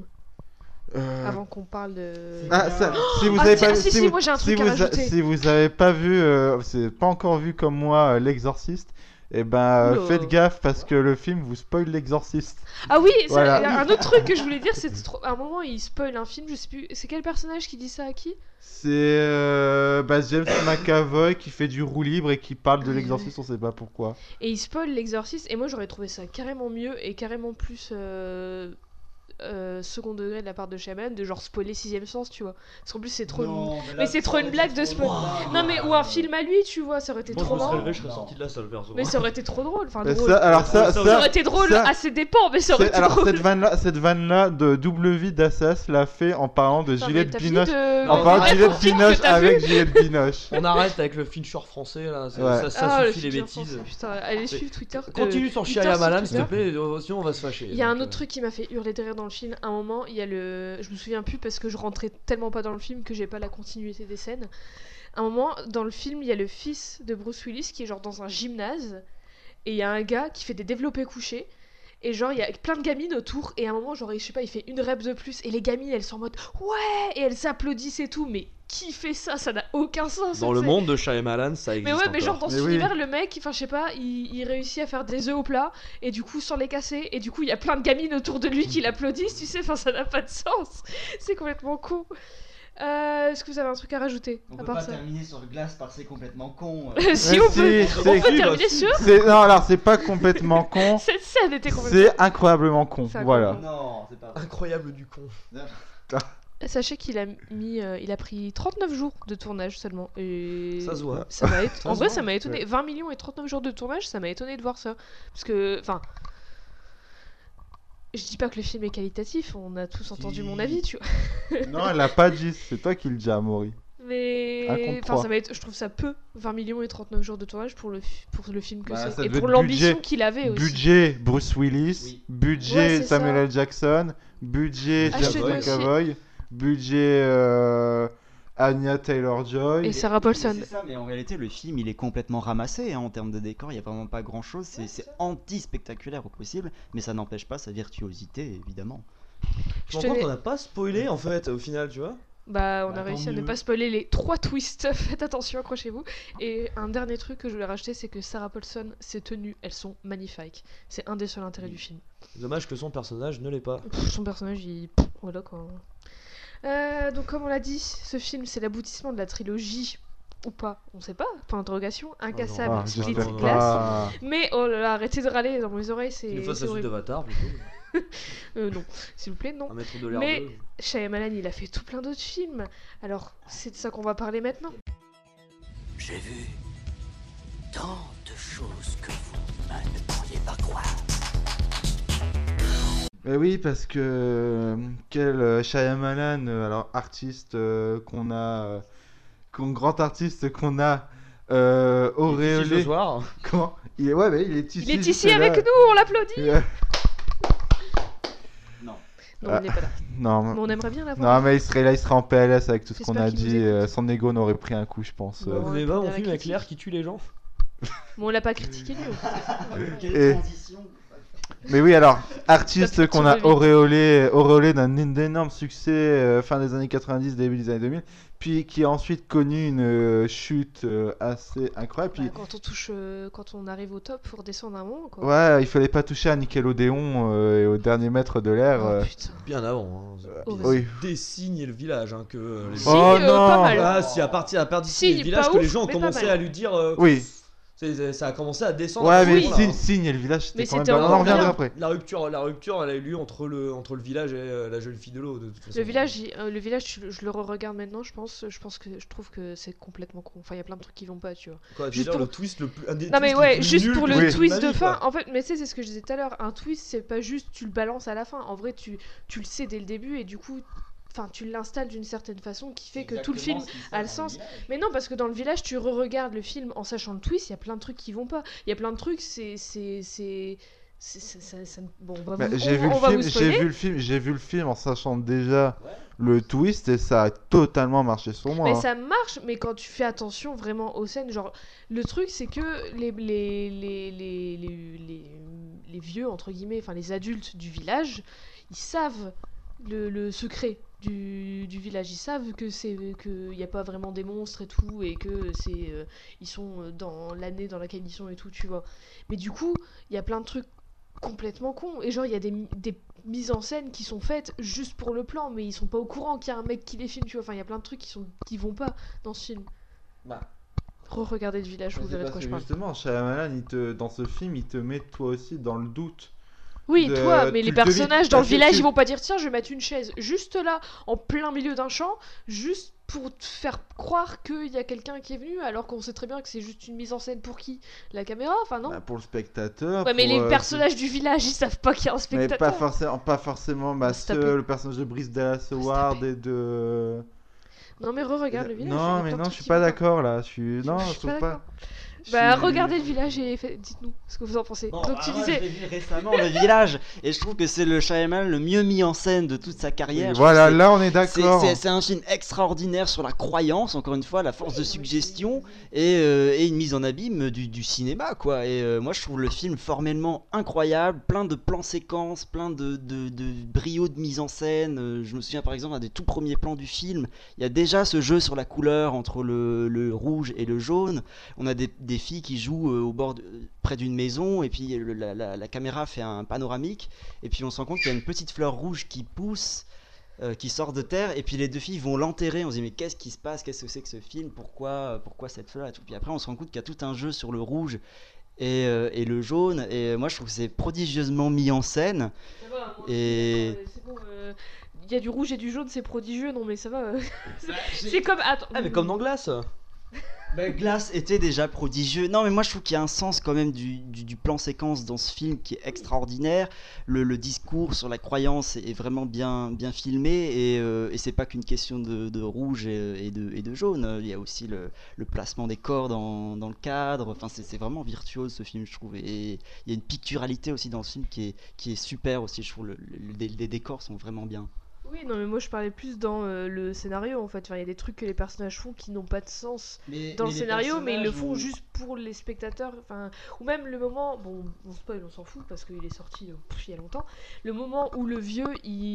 avant qu'on parle de... Ah, si vous Ah, avez si, pas ah, si, moi, j'ai un truc à rajouter. si vous avez pas vu, c'est pas encore vu comme moi l'Exorciste, et ben Oula. faites gaffe parce que le film vous spoil l'Exorciste. Ah oui, ça, Voilà. il y a un autre truc que je voulais dire, c'est à un moment il spoil un film, je sais plus, c'est quel personnage qui dit ça à qui? C'est James McAvoy qui fait du roue libre et qui parle de l'Exorciste, on sait pas pourquoi. Et il spoil l'exorciste, et moi j'aurais trouvé ça carrément mieux et carrément plus second degré de la part de Shyamalan de genre spoiler Sixième Sens, tu vois. Parce qu'en plus c'est trop Non, mais c'est trop une blague de spoil. Non mais ou un film à lui, tu vois, ça aurait été Moi, je trop me serais marrant. levé, je serais sorti de là, ça le perso. Mais ça aurait été trop drôle, enfin Mais drôle. ça, Ça aurait été drôle ça- à ses dépens, mais ça aurait été Alors drôle. cette vanne là de double vie d'Assas l'a fait en parlant de Putain, mais Juliette t'as fini Binoche. de- En parlant de Ouais, Juliette ton film que Binoche t'as vu. avec Juliette Binoche. On arrête avec le Fincher français là, Ouais. ça le suffit les film bêtises. français, putain, allez suivre Twitter. Continue sur Twitter, Shyamalan sur s'il te Twitter. plaît, sinon on va se fâcher. Il y a un Donc, autre truc qui m'a fait hurler de rire dans le film. À un moment, il y a je me souviens plus parce que je rentrais tellement pas dans le film que j'ai pas la continuité des scènes. À un moment, dans le film, il y a le fils de Bruce Willis qui est genre dans un gymnase et il y a un gars qui fait des développés couchés. Et genre, il y a plein de gamines autour, et à un moment, genre, je sais pas, il fait une rep de plus, et les gamines, elles sont en mode ouais, et elles s'applaudissent et tout, mais qui fait ça? Ça n'a aucun sens. Dans tu le sais. monde de Shyamalan, ça existe. Mais ouais, mais genre encore. dans cet univers, le mec, enfin je sais pas, il réussit à faire des œufs au plat, et du coup sans les casser, et du coup il y a plein de gamines autour de lui qui l'applaudissent, tu sais, enfin ça n'a pas de sens. C'est complètement con. Est-ce que vous avez un truc à rajouter On à peut part pas ça? terminer sur Glace par c'est complètement con. Si on peut, Si, on c'est- peut terminer sur. Non, alors c'est pas complètement con. Cette scène était complètement. C'est incroyablement con. C'est Voilà. Non, c'est pas vrai. Incroyable du con. Sachez qu'il a il a pris 39 jours de tournage seulement. Et Ça se voit. Ça m'a Ça en se vrai, voit. ça m'a étonné. 20 millions et 39 jours de tournage, ça m'a étonné de voir ça. Parce que, enfin. Je dis pas que le film est qualitatif, on a tous entendu mon avis, tu vois. Non, elle a pas dit. C'est toi qui le dis, Amaury. Un Mais. contre Enfin, trois. je trouve ça peu. 20 millions et 39 jours de tournage pour le film que Bah, ça c'est. Et devait pour être l'ambition budget. qu'il avait aussi. Budget Bruce Willis, Oui. budget Ouais, c'est Samuel ça. L. Jackson, budget Acheter James le dossier. McAvoy, budget Anya Taylor-Joy. Et Sarah Paulson. C'est ça, mais en réalité, le film il est complètement ramassé hein, en termes de décor. Il y a vraiment pas grand chose. C'est anti-spectaculaire au possible, mais ça n'empêche pas sa virtuosité évidemment. Je me Je rends compte tenais- qu'on n'a pas spoilé en fait au final, tu vois. Bah, on Bah, a réussi tant à ne mieux. pas spoiler les 3 twists. Faites attention, accrochez-vous. Et un dernier truc que je voulais rajouter, c'est que Sarah Paulson, ses tenues, elles sont magnifiques. C'est un des seuls intérêts du film. Dommage que son personnage ne l'est pas. Son personnage, voilà quoi. Donc, comme on l'a dit, ce film, c'est l'aboutissement de la trilogie. Ou pas, on sait pas. Point d'interrogation. Incassable, non, Ah, Split j'espère non, Glass. pas. Mais oh là là, arrêtez de râler dans mes oreilles, c'est Qu'il fasse c'est la suite horrible. d'Avatar plutôt. Non, s'il vous plaît, non. Un maître de l'air Mais- 2. Shyamalan, il a fait tout plein d'autres films. Alors, c'est de ça qu'on va parler maintenant. J'ai vu tant de choses que vous ne pourriez pas croire. Mais oui, parce que quel Shyamalan, alors artiste qu'on a, grand artiste qu'on a, Ici ce auréolé. soir. Comment il est, ouais, mais il est ici. Il est juste ici là. avec nous, on l'applaudit. Non. Non, Ah. il n'est pas là. Non, Mais on aimerait bien l'avoir. non, mais il serait là, il serait en PLS avec tout ce qu'on J'espère a qu'il nous dit. écoute. Son ego n'aurait pris un coup, je pense. Bon. Vous Ouais, avez pas pour mon la film avec critique. l'air qui tue les gens. Mais on l'a pas critiqué, lui. Quelle Et- transition. Mais oui, alors, Ça artiste fait qu'on tourner a vite. auréolé d'un énorme succès fin des années 90, début des années 2000, puis qui a ensuite connu une chute assez incroyable. Puis, Bah, quand on arrive au top, faut redescendre un moment, quoi. ouais, il fallait pas toucher à Nickelodeon et au dernier maître de l'air. Oh, putain. Bien avant. Hein. Horrible. Oui. Des signes et le village. Hein, que les... Si, Oh pas non. mal. Ah, si à partir des signes et Signe, le village pas que les ouf, gens ont mais pas commencé mal. à lui dire. Oui. Ça a commencé à descendre. Ouais, à ce mais moment-là. Signe et le village, c'était Mais quand même c'était pas. On encore en reviendra bien. après. La rupture, elle a eu lieu entre le village et la jeune fille de l'eau. De toute façon. Le village, je le re-regarde maintenant, je trouve que c'est complètement con. Enfin, il y a plein de trucs qui vont pas, tu vois. Quoi, juste déjà, pour- le twist le plus. Un des Non mais twists ouais, les plus juste nuls pour que le j'ai vu twist ma de vie, fin. quoi. En fait, mais c'est ce que je disais tout à l'heure. Un twist, c'est pas juste tu le balances à la fin. En vrai, tu le sais dès le début et du coup, enfin, tu l'installes d'une certaine façon qui fait que tout le film a le sens. Mais non, parce que dans le village, tu re-regardes le film en sachant le twist. Il y a plein de trucs qui vont pas. Il y a plein de trucs, bon, on va Bah, vous, j'ai on- vu, on va vous j'ai spoiler. vu le film en sachant déjà le twist et ça a totalement marché sur moi. Mais hein. ça marche, mais quand tu fais attention vraiment aux scènes, genre le truc c'est que les vieux entre guillemets, enfin les adultes du village, ils savent le secret du village, ils savent que y a pas vraiment des monstres et tout et que ils sont dans l'année dans laquelle ils sont et tout, tu vois. Mais du coup, il y a plein de trucs complètement cons et genre il y a des mises en scène qui sont faites juste pour le plan, mais ils sont pas au courant qu'il y a un mec qui les filme, tu vois. Enfin, il y a plein de trucs qui vont pas dans ce film. Bah. Regardez le village, vous C'est verrez de parce quoi que je parle. justement, Shyamalan, dans ce film, il te met toi aussi dans le doute Oui, de- toi, mais tu les le devines, personnages dans le parce que village, tu- ils vont pas dire tiens, je vais mettre une chaise juste là, en plein milieu d'un champ, juste pour te faire croire qu'il y a quelqu'un qui est venu, alors qu'on sait très bien que c'est juste une mise en scène pour qui? La caméra? Enfin, non? Bah, pour le spectateur. Ouais, mais pour, les personnages du village, ils savent pas qu'il y a un Mais spectateur. pas forcément bah, Se taper. le personnage de Brice Dallas Howard et de. Non, mais re-regarde le village. il y Non, a mais plein de non, je trucs suis qui pas vont d'accord là. Non, Je je suis trouve pas pas. d'accord. Je Bah, suis- regardez le village et dites-nous ce que vous en pensez. Bon, Donc, tu moi, disais. je l'ai vu récemment, le village, et je trouve que c'est le Shyamalan le mieux mis en scène de toute sa carrière. Oui, Je voilà, trouve que là on est c'est- d'accord. c'est un film extraordinaire sur la croyance, encore une fois, la force de suggestion et une mise en abîme du cinéma, quoi. Et moi, je trouve le film formellement incroyable, plein de plans séquences, plein de brio de mise en scène. Je me souviens par exemple d'un des tout premiers plans du film. Il y a déjà ce jeu sur la couleur entre le rouge et le jaune. On a des filles qui jouent au bord près d'une maison, et puis la caméra fait un panoramique, et puis on se rend compte qu'il y a une petite fleur rouge qui pousse, qui sort de terre, et puis les deux filles vont l'enterrer. On se dit mais qu'est-ce qui se passe, qu'est-ce que c'est que ce film, pourquoi cette fleur et tout. Puis après on se rend compte qu'il y a tout un jeu sur le rouge et le jaune, et moi je trouve que c'est prodigieusement mis en scène. Ça va, moi, Et- c'est bon, il y a du rouge et du jaune, c'est prodigieux, non mais ça va. C'est comme. Attends. Ah, mais comme dans Glace. Glass était déjà prodigieux. Non, mais moi je trouve qu'il y a un sens quand même du plan séquence dans ce film qui est extraordinaire. Le discours sur la croyance est vraiment bien filmé, et c'est pas qu'une question de rouge et de jaune. Il y a aussi le placement des corps dans le cadre. Enfin, c'est vraiment virtuose ce film, je trouve. Et il y a une picturalité aussi dans ce film qui est super aussi. Je trouve les décors sont vraiment bien. Oui, non, mais moi je parlais plus dans le scénario en fait. Enfin, il y a des trucs que les personnages font qui n'ont pas de sens dans le scénario, mais ils le font juste pour les spectateurs. Enfin, ou même le moment, bon, on spoil, on s'en fout parce qu'il est sorti il y a longtemps. Le moment où le vieux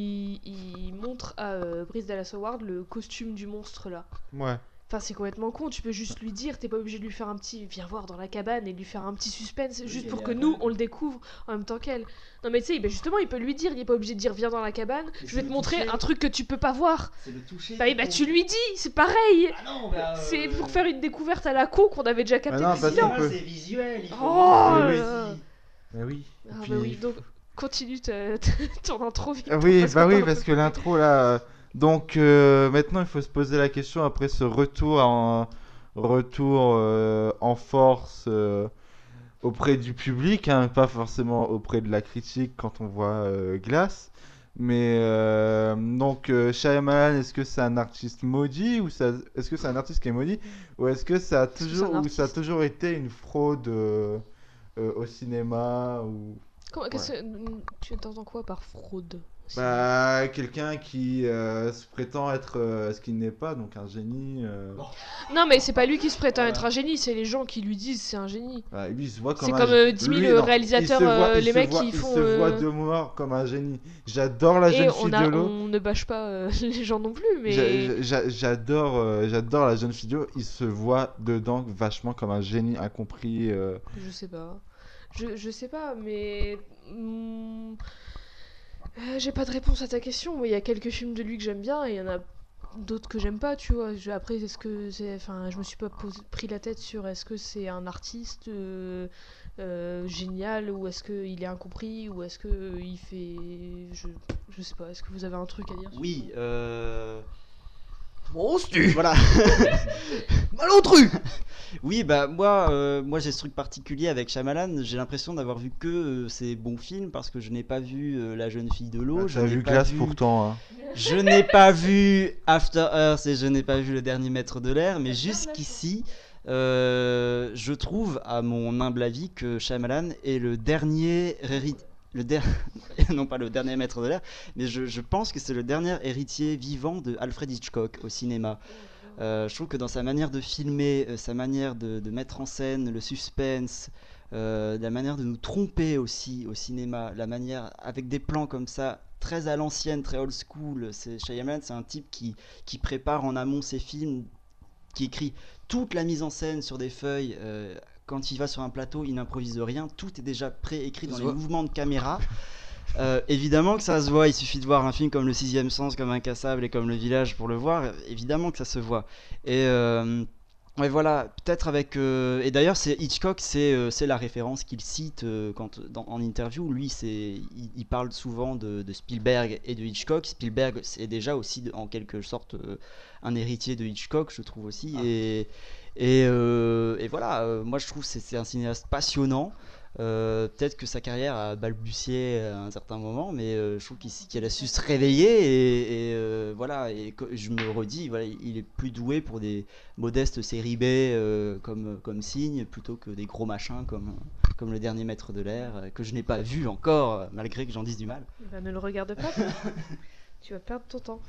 il montre à Brice Dallas Howard le costume du monstre là. Ouais. Enfin, c'est complètement con, tu peux juste lui dire, t'es pas obligé de lui faire un petit viens voir dans la cabane et de lui faire un petit suspense juste pour que nous on le découvre en même temps qu'elle. Non, mais tu sais, justement, il peut lui dire, il est pas obligé de dire viens dans la cabane, je vais te montrer un truc que tu peux pas voir. C'est le toucher. Bah, tu lui dis, c'est pareil. Ah non, bah, C'est pour faire une découverte à la con qu'on avait déjà capté non, depuis parce longtemps. qu'on peut- c'est visuel. Il faut Oh Oui, là là. Mais oui. Ah, Et bah puis- oui, donc continue ton intro vite. Ah oui, parce bah qu'on oui, parle parce un que peu. l'intro là. Donc maintenant, il faut se poser la question après ce retour en force auprès du public, hein, pas forcément auprès de la critique quand on voit Glass. Mais donc Shyamalan, est-ce que c'est un artiste maudit est-ce que c'est un artiste qui est maudit, ou est-ce que ça a que c'est toujours un ou ça a artiste toujours été une fraude au cinéma ou Tu entends quoi par fraude? bah, quelqu'un qui se prétend être ce qu'il n'est pas, donc un génie. Non, mais c'est pas lui qui se prétend être un génie, c'est les gens qui lui disent c'est un génie. Bah, lui, il se voit comme C'est un comme génie. 10 000 Lui, non, réalisateurs, il se voit- les il se mecs voit- qui font, Il se voit de mort comme un génie. J'adore la Et jeune fille de l'eau. on ne bâche pas les gens non plus, mais. J'adore la jeune fille de l'eau. Il se voit dedans vachement comme un génie incompris. Je sais pas. Je sais pas, mais. J'ai pas de réponse à ta question. Moi, il y a quelques films de lui que j'aime bien et il y en a d'autres que j'aime pas, tu vois. Après, est-ce que c'est. Enfin, je me suis pas pris la tête sur est-ce que c'est un artiste génial ou est-ce qu'il est incompris ou est-ce que il fait. Je sais pas. Est-ce que vous avez un truc à dire sur Oui, Monstu. voilà. Malotru. Oui, bah moi j'ai ce truc particulier avec Shyamalan. J'ai l'impression d'avoir vu que ces bons films parce que je n'ai pas vu La jeune fille de l'eau. je T'as n'ai vu pas Glace vu- pourtant. Hein. Je n'ai pas vu After Earth et je n'ai pas vu Le Dernier Maître de l'air, mais jusqu'ici, je trouve, à mon humble avis, que Shyamalan est le dernier non pas le dernier maître de l'air, mais je pense que c'est le dernier héritier vivant de Alfred Hitchcock au cinéma. Je trouve que dans sa manière de filmer, sa manière de mettre en scène le suspense, la manière de nous tromper aussi au cinéma, la manière avec des plans comme ça, très à l'ancienne, très old school. Shyamalan, c'est un type qui prépare en amont ses films, qui écrit toute la mise en scène sur des feuilles. Quand il va sur un plateau, il n'improvise rien, tout est déjà préécrit dans les mouvements de caméra. Évidemment que ça se voit, il suffit de voir un film comme Le Sixième Sens, comme Incassable et comme Le Village pour le voir, évidemment que ça se voit. Et Ouais, voilà, peut-être avec. Et d'ailleurs, c'est Hitchcock, c'est la référence qu'il cite en interview. Lui, il parle souvent de Spielberg et de Hitchcock. Spielberg, c'est déjà aussi en quelque sorte un héritier de Hitchcock, je trouve aussi. Et voilà, moi je trouve que c'est un cinéaste passionnant. Peut-être que sa carrière a balbutié à un certain moment, mais je trouve qu'elle a su se réveiller voilà, et je me redis, voilà, il est plus doué pour des modestes séries B comme Signe plutôt que des gros machins comme Le Dernier Maître de l'air que je n'ai pas vu encore malgré que j'en dise du mal. Bah, ne le regarde pas, tu vas perdre ton temps.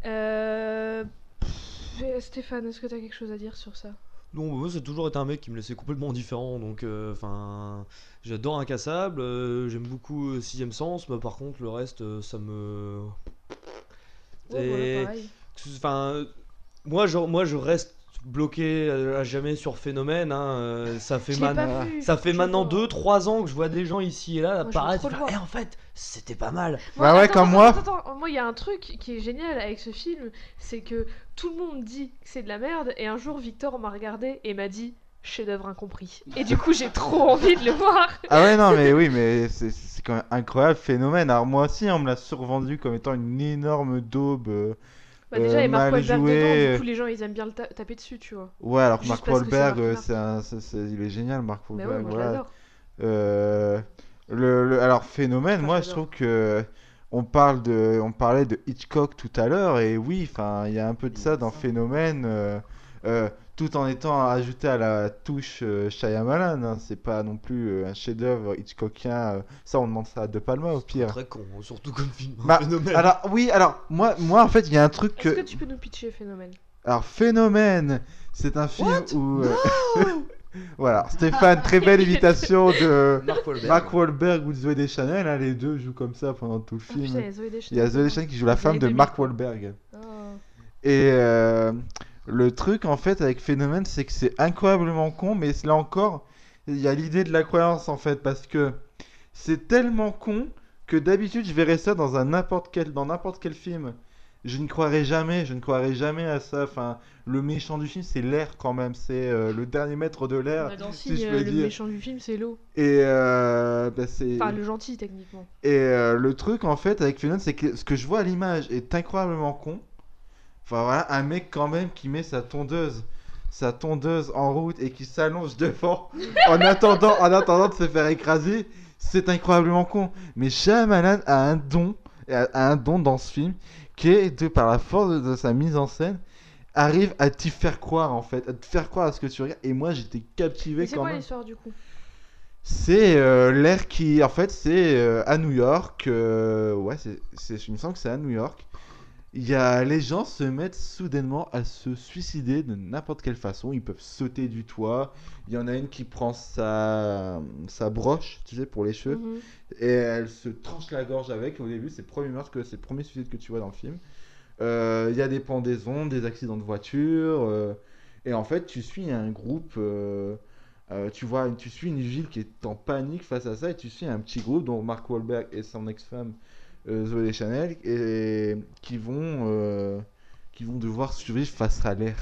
Stéphane, est-ce que tu as quelque chose à dire sur ça? Non, moi, c'est toujours été un mec qui me laissait complètement différent. Donc, j'adore Incassable. J'aime beaucoup Sixième Sens. Mais par contre, le reste, ça me. Ouais, voilà, pareil. Moi, je reste bloqué à jamais sur Phénomène. Ça fait, Je l'ai pas vu, ça fait maintenant franchement. 2-3 ans que je vois des gens ici et là Moi, je veux apparaître. trop le voir. En fait, c'était pas mal. Bah ouais, comme moi. Attends, moi, il y a un truc qui est génial avec ce film, c'est que tout le monde dit que c'est de la merde, et un jour, Victor m'a regardé et m'a dit chef-d'œuvre incompris. Et du coup, j'ai trop envie de le voir. Ah ouais, non, mais oui, mais c'est quand même incroyable Phénomène. Alors moi aussi, on me l'a survendu comme étant une énorme daube. Bah, déjà, il y a Mark mal Wahlberg joué. dedans, du coup, les gens, ils aiment bien le taper dessus, tu vois. Ouais, alors que Juste Mark parce que c'est Wahlberg, Mark il est génial, Mark Mais Wahlberg. ouais, moi, je voilà. l'adore. Alors Phénomène, Enfin, moi je j'adore. trouve que on parlait de Hitchcock tout à l'heure et oui, enfin il y a un peu de ça dans Phénomène, tout en étant ajouté à la touche Shyamalan. Hein. C'est pas non plus un chef-d'œuvre Hitchcockien. Ça, on demande ça à De Palma au pire. Très con, surtout comme film. Bah, Phénomène. alors oui, alors moi en fait il y a un truc Est-ce que que tu peux nous pitcher Phénomène? alors Phénomène, c'est un film où voilà, Stéphane, très belle imitation de Mark Wahlberg. Mark Wahlberg ou Zoé Deschanel, hein, les deux jouent comme ça pendant tout le Ah film. putain, il y a Zoé Deschanel. Il y a Zoé Deschanel qui joue la Des femme années de 2000, Mark quoi. Wahlberg. Oh. Et le truc en fait avec Phénomène, c'est que c'est incroyablement con, mais là encore, il y a l'idée de la croyance en fait, parce que c'est tellement con que d'habitude je verrais ça dans n'importe quel film. Je ne croirais jamais à ça. Enfin, le méchant du film, c'est l'air quand même, c'est le dernier maître de l'air. Bah, dans si Signe, je peux le dire. méchant du film, c'est l'eau. Et bah, c'est. Enfin, le gentil, techniquement. Et le truc en fait avec Phénomène, c'est que ce que je vois à l'image est incroyablement con. Enfin voilà, un mec quand même qui met sa tondeuse en route et qui s'allonge devant en attendant de se faire écraser, c'est incroyablement con. Mais Shyamalan a un don dans ce film qui est, par la force de sa mise en scène, arrive à t'y faire croire en fait, à te faire croire à ce que tu regardes. Et moi j'étais captivé Mais c'est quand quoi même. l'histoire du coup? C'est l'air qui, en fait, c'est à New York. Ouais, il me semble que c'est à New York. Les gens se mettent soudainement à se suicider de n'importe quelle façon. Ils peuvent sauter du toit. Il y en a une qui prend sa broche, tu sais, pour les cheveux, Mhm. et elle se tranche la gorge avec. Au début, c'est le premier suicide que tu vois dans le film. Il y a des pendaisons, des accidents de voiture, et en fait, tu suis un groupe. Tu suis une ville qui est en panique face à ça, et tu suis un petit groupe dont Mark Wahlberg et son ex-femme Zoé Deschanel et qui vont devoir survivre face à l'air.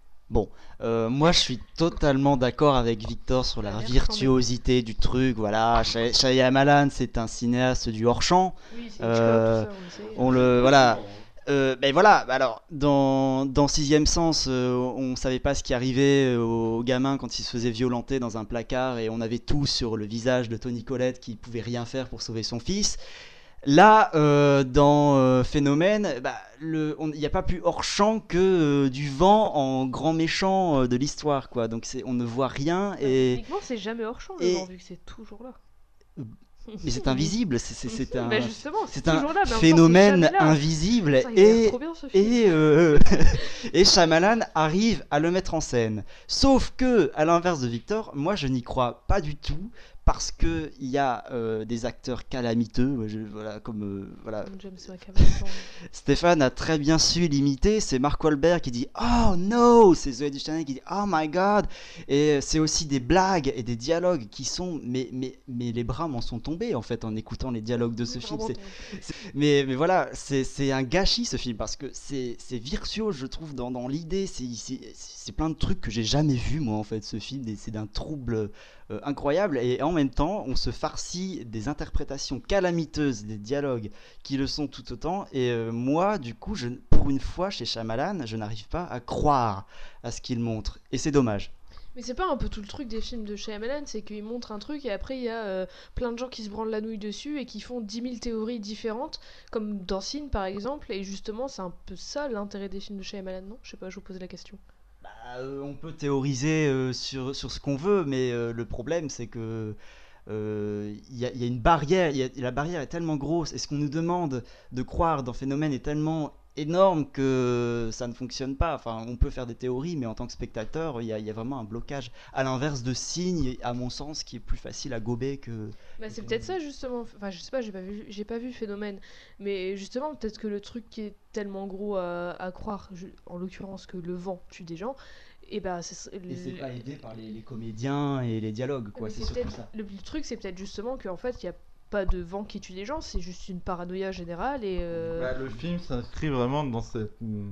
Moi je suis totalement d'accord avec Victor sur la L'air virtuosité du truc. Voilà, Shyamalan c'est un cinéaste du hors-champ. Oui, c'est Euh, Hitchcock, tout ça, on le sait. Voilà. Ben voilà, alors dans Sixième Sens, on savait pas ce qui arrivait aux gamins quand ils se faisaient violenter dans un placard et on avait tout sur le visage de Toni Collette qui pouvait rien faire pour sauver son fils. Là, dans Phénomène, il n'y a pas plus hors champ que du vent en grand méchant de l'histoire, quoi. Donc on ne voit rien et Techniquement, c'est jamais hors champ, le et- vent, vu que c'est toujours là. mais c'est invisible, c'est un Bah justement, c'est c'est un toujours là, mais en même temps, phénomène c'est jamais là. invisible Putain, il a l'air et trop bien, ce film. et Shyamalan arrive à le mettre en scène. Sauf que, à l'inverse de Victor, moi je n'y crois pas du tout parce que il y a des acteurs calamiteux, voilà, comme voilà. James McAvoy. Stéphane a très bien su l'imiter. C'est Mark Wahlberg qui dit "Oh no", c'est Zoé Deschanel qui dit "Oh my God", et c'est aussi des blagues et des dialogues qui sont, mais les bras m'en sont tombés en fait en écoutant les dialogues de ce film. Mais voilà, c'est un gâchis ce film parce que c'est virtuose, je trouve, dans l'idée. C'est plein de trucs que j'ai jamais vu moi en fait. Ce film, c'est d'un trouble incroyable, et en même temps on se farcit des interprétations calamiteuses des dialogues qui le sont tout autant, et moi du coup pour une fois chez Shyamalan je n'arrive pas à croire à ce qu'il montre, et c'est dommage. Mais c'est pas un peu tout le truc des films de Shyamalan, c'est qu'il montre un truc et après il y a plein de gens qui se branlent la nouille dessus et qui font 10 000 théories différentes, comme dans Sin par exemple, et justement c'est un peu ça l'intérêt des films de Shyamalan, non ? Je sais pas, je vous pose la question. On peut théoriser sur ce qu'on veut, mais le problème c'est que y a une barrière, la barrière est tellement grosse, et ce qu'on nous demande de croire dans Phénomène est tellement énorme que ça ne fonctionne pas. Enfin, on peut faire des théories, mais en tant que spectateur, il y a vraiment un blocage. À l'inverse de Signe, à mon sens, qui est plus facile à gober que. C'est peut-être ça justement. Enfin, je sais pas, j'ai pas vu Phénomène, mais justement, peut-être que le truc qui est tellement gros à croire, en l'occurrence que le vent tue des gens, et c'est pas aidé par les comédiens et les dialogues, quoi. C'est surtout ça. Le truc, c'est peut-être justement qu'en fait, il y a pas de vent qui tue des gens, c'est juste une paranoïa générale, et le film s'inscrit vraiment dans cette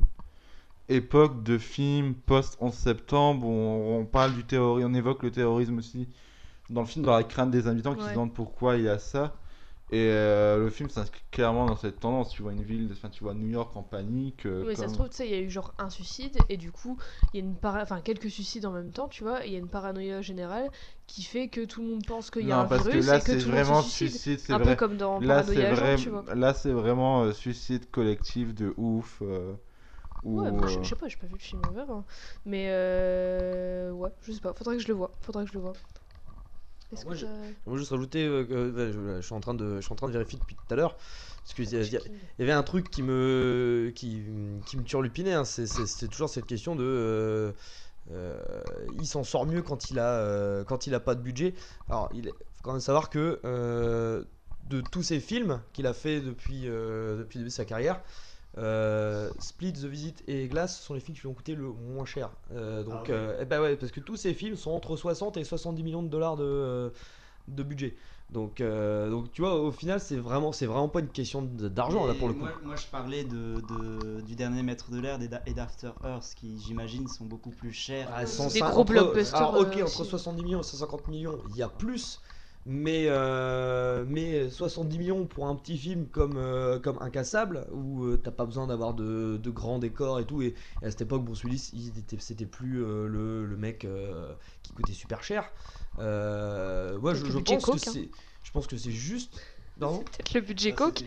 époque de film post 11 septembre où on parle du terrorisme, on évoque le terrorisme aussi dans le film, dans la crainte des habitants qui se demandent pourquoi il y a ça, et le film s'inscrit clairement dans cette tendance. Tu vois une ville, tu vois New York en panique. Oui, ça se trouve, tu sais, il y a eu genre un suicide, et du coup il y a quelques suicides en même temps, tu vois, et il y a une paranoïa générale qui fait que tout le monde pense qu'il y a un parce virus, que là, et que tout le monde se suicide, c'est un vrai. peu comme dans Là, Paranoïa Agent, tu vois. Là c'est vraiment suicide collectif de ouf. Ouais, je sais pas, j'ai pas vu le film, on verra. Mais ouais, je sais pas, faudrait que je le vois. Moi, juste rajouter je suis en train de vérifier depuis tout à l'heure, parce qu'il y avait un truc qui me turlupinait, hein. C'est toujours cette question de il s'en sort mieux quand il a pas de budget. Alors il faut quand même savoir que de tous ces films qu'il a fait depuis le début de sa carrière, Split, The Visit et Glass sont les films qui lui ont coûté le moins cher. Ouais, parce que tous ces films sont entre 60 et 70 millions de dollars de budget. Donc tu vois, au final, c'est vraiment pas une question d'argent là pour le coup. Moi je parlais du dernier Maître de l'air et d'After Earth, qui j'imagine sont beaucoup plus chers. Des gros blockbusters. Alors, ok, entre 70 millions et 150 millions, il y a plus. Mais 70 millions pour un petit film comme Incassable, où t'as pas besoin d'avoir de grands décors et tout, et à cette époque Bruce Willis c'était plus le mec qui coûtait super cher. Ouais, je pense que c'est juste. Non, c'est peut-être le budget coke.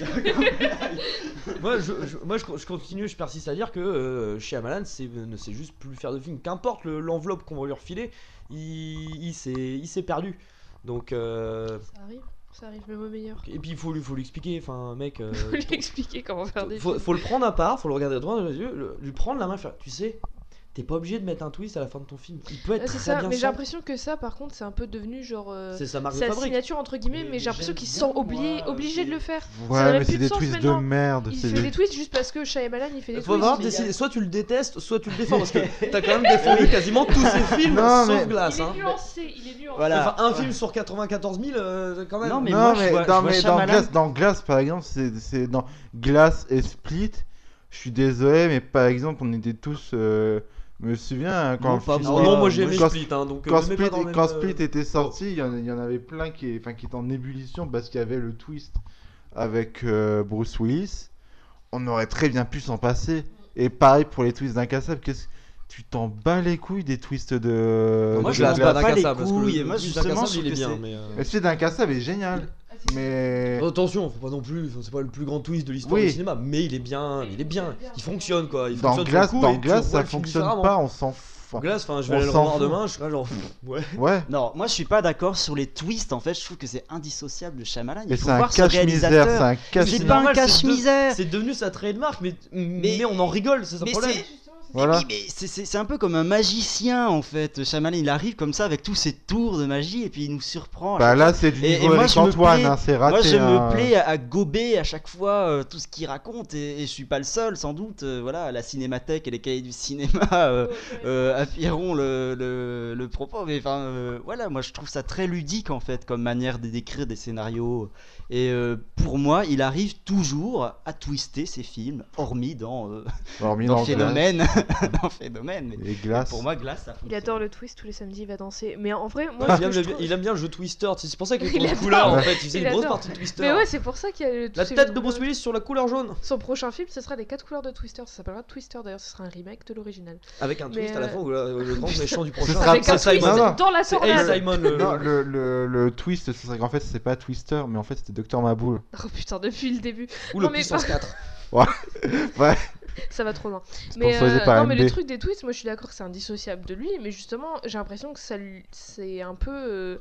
Moi je continue, je persiste à dire que Shyamalan ne sait juste plus faire de films, qu'importe l'enveloppe qu'on va lui refiler, il s'est perdu. Donc ça arrive même au meilleur. Et puis il faut lui expliquer, enfin mec, faut lui expliquer comment faire des films. Faut le prendre à part, faut le regarder droit dans les yeux, lui prendre la main, faire, tu sais, t'es pas obligé de mettre un twist à la fin de ton film. Il peut être très ça, bien. Mais j'ai l'impression que ça, par contre, c'est un peu devenu genre. C'est sa marque de sa fabrique. signature entre guillemets, mais j'ai l'impression qu'ils sont obligés de le faire. Ouais, mais c'est des twists de merde. Il fait des twists juste parce que Shyamalan il fait des twists. Faut voir, soit tu le détestes, soit tu le défends, parce que t'as quand même défendu quasiment tous ces films sauf Glass. Il est nuancé. Voilà. Enfin, un film sur 94 000, quand même. Non, mais dans Glass, par exemple, c'est dans Glass et Split. Je suis désolé, mais par exemple, on était tous. Me souviens quand moi j'ai aimé Split, hein, donc quand Split était sorti, il y en avait plein qui étaient en ébullition parce qu'il y avait le twist avec Bruce Willis. On aurait très bien pu s'en passer. Et pareil pour les twists d'Incassable. Tu t'en bats les couilles des twists de. Moi je lâche pas d'Incassable parce que moi justement il est bien. Mais celui d'Incassable est génial. Mais attention, faut pas non plus, c'est pas le plus grand twist de l'histoire du cinéma, mais il est bien, il fonctionne quoi. Dans Glass, ça fonctionne pas, on s'en fout. Glass, enfin, je vais aller le revoir demain, je serai genre ouais. Non, moi je suis pas d'accord sur les twists. En fait, je trouve que c'est indissociable de Shyamalan. Mais c'est un cache-misère, c'est pas un cache-misère. C'est devenu sa trademark, mais on en rigole, c'est ça le problème. Voilà. Oui, mais c'est un peu comme un magicien en fait. Shyamalan, il arrive comme ça avec tous ses tours de magie et puis il nous surprend. à Bah chaque là, fois. c'est du Et niveau moi, Eric je me Antoine, plais- hein, c'est raté. Moi, je hein. me plais à gober à chaque fois tout ce qu'il raconte et je suis pas le seul, sans doute. Voilà, la cinémathèque et les cahiers du cinéma affirmeront le propos. Mais enfin, voilà, moi je trouve ça très ludique en fait comme manière de décrire des scénarios. Et pour moi, il arrive toujours à twister ses films, hormis dans Hormis dans dans Phénomène. Dans Phénomène. Mais Et Glace. pour moi, Glace, ça fonctionne. Il adore le twist, tous les samedis il va danser. Mais en vrai, moi, Ouais, ce que je trouve- il aime bien le jeu Twister, tu sais, c'est pour ça qu'il Il est adore. couleur en fait, il faisait Il une grosse adore. partie de Twister. Mais ouais, c'est pour ça qu'il y a La tous ces tête jeux de Bruce couleurs. Willis sur la couleur jaune. Son prochain film, ce sera les 4 couleurs de Twister. Ça s'appellera Twister d'ailleurs, ce sera un remake de l'original. Avec un Mais, twist à la fin où le grand méchant du prochain, sera- Avec un ça- twist non, non. dans la C'est tornade. A. Simon. Non, le twist, ce serait qu'en fait, c'est pas Twister, mais en fait, c'était Dr Maboul. Oh putain, depuis le début. Ou Non, le mais puissance pas- 4. Ouais. Ça va trop loin. Sponsorisé par non, mais MB. le truc des twists, moi je suis d'accord que c'est indissociable de lui, mais justement, j'ai l'impression que c'est un peu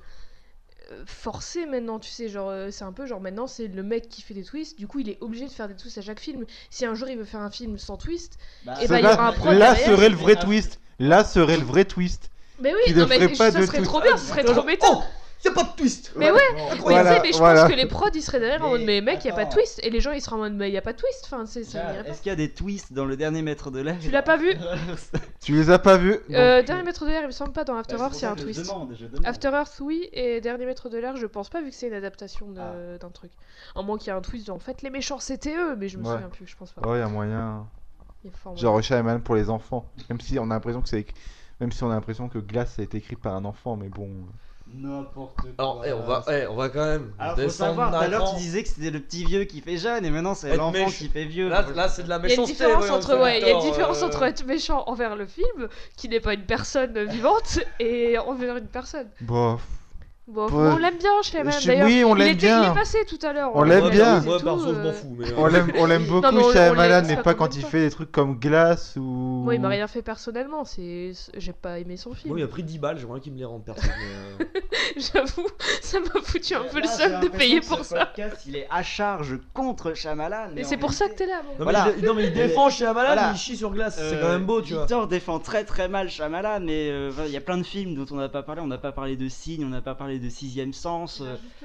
forcé maintenant, tu sais, genre c'est un peu genre maintenant c'est le mec qui fait des twists, du coup il est obligé de faire des twists à chaque film. Si un jour il veut faire un film sans twist, et bah il y aura un prod Là derrière. serait le vrai twist. Là serait le vrai twist. Mais oui, qui non ne mais ferait pas ça de serait twist. trop bien, ça serait trop méta. Oh, y'a pas de twist. Mais ouais, Voilà, tu sais, mais je voilà. pense que les prods ils seraient derrière en mode mais mec, y a pas de attends. twist, et les gens ils seraient en mode mais y a pas de twist, enfin c'est ça irait pas. Est-ce qu'il y a des twists dans le dernier maître de l'air Tu l'as pas vu Tu les as pas vus? Dernier maître de l'air, il me semble pas dans After Bah, Earth, c'est il y a un pour ça que twist. je demande. After Earth, oui, et Dernier Maître de l'air, je pense pas, vu que c'est une adaptation d'un truc. À moins qu'il y ait un twist, en fait, les méchants c'était eux, mais je me Ouais. souviens plus, je pense pas. Oh, y a moyen. Il y a fort moyen. Genre Shyamalan pour les enfants. Même si on a l'impression que même si on a l'impression que Glace a été écrit par un enfant, mais bon. N'importe quoi. Alors, on va quand même Alors, faut descendre savoir, tout à d'un l'heure cran. tu disais que c'était le petit vieux qui fait jeune, et maintenant c'est Être l'enfant méch- qui fait vieux. Là, c'est de la Il y a une méchanceté. différence voyons, entre, ouais, il y a une Victor, différence entre être méchant envers le film, qui n'est pas une personne vivante, et envers une personne. Bof. Bon, Ouais. on l'aime bien, Shyamalan, Je- d'ailleurs. oui, on il l'aime était, bien. il est passé tout à l'heure. On l'aime l'a bien. dit et Moi, tout, perso, je m'en fous. Mais, On l'aime beaucoup, Non, mais on Shyamalan, l'aime mais pas pas combien quand de il fois. fait des trucs comme Glace ou. Moi, il m'a rien fait personnellement, j'ai pas aimé son film. Moi, il a pris 10 balles, j'aimerais qu'il me les rende perso. mais, J'avoue, ça m'a foutu un peu le Là, j'ai seum de l'impression payer que pour ce ça. podcast, il est à charge contre Shyamalan. Et mais c'est en pour ça que réalité- t'es là, bon. Non, Voilà. mais il défend chez Amalan, Voilà. il chie sur glace. C'est quand même beau, tu vois. Victor défend très très mal Shyamalan, mais il y a plein de films dont on n'a pas parlé. On n'a pas parlé de Signe, on n'a pas parlé de Sixième Sens.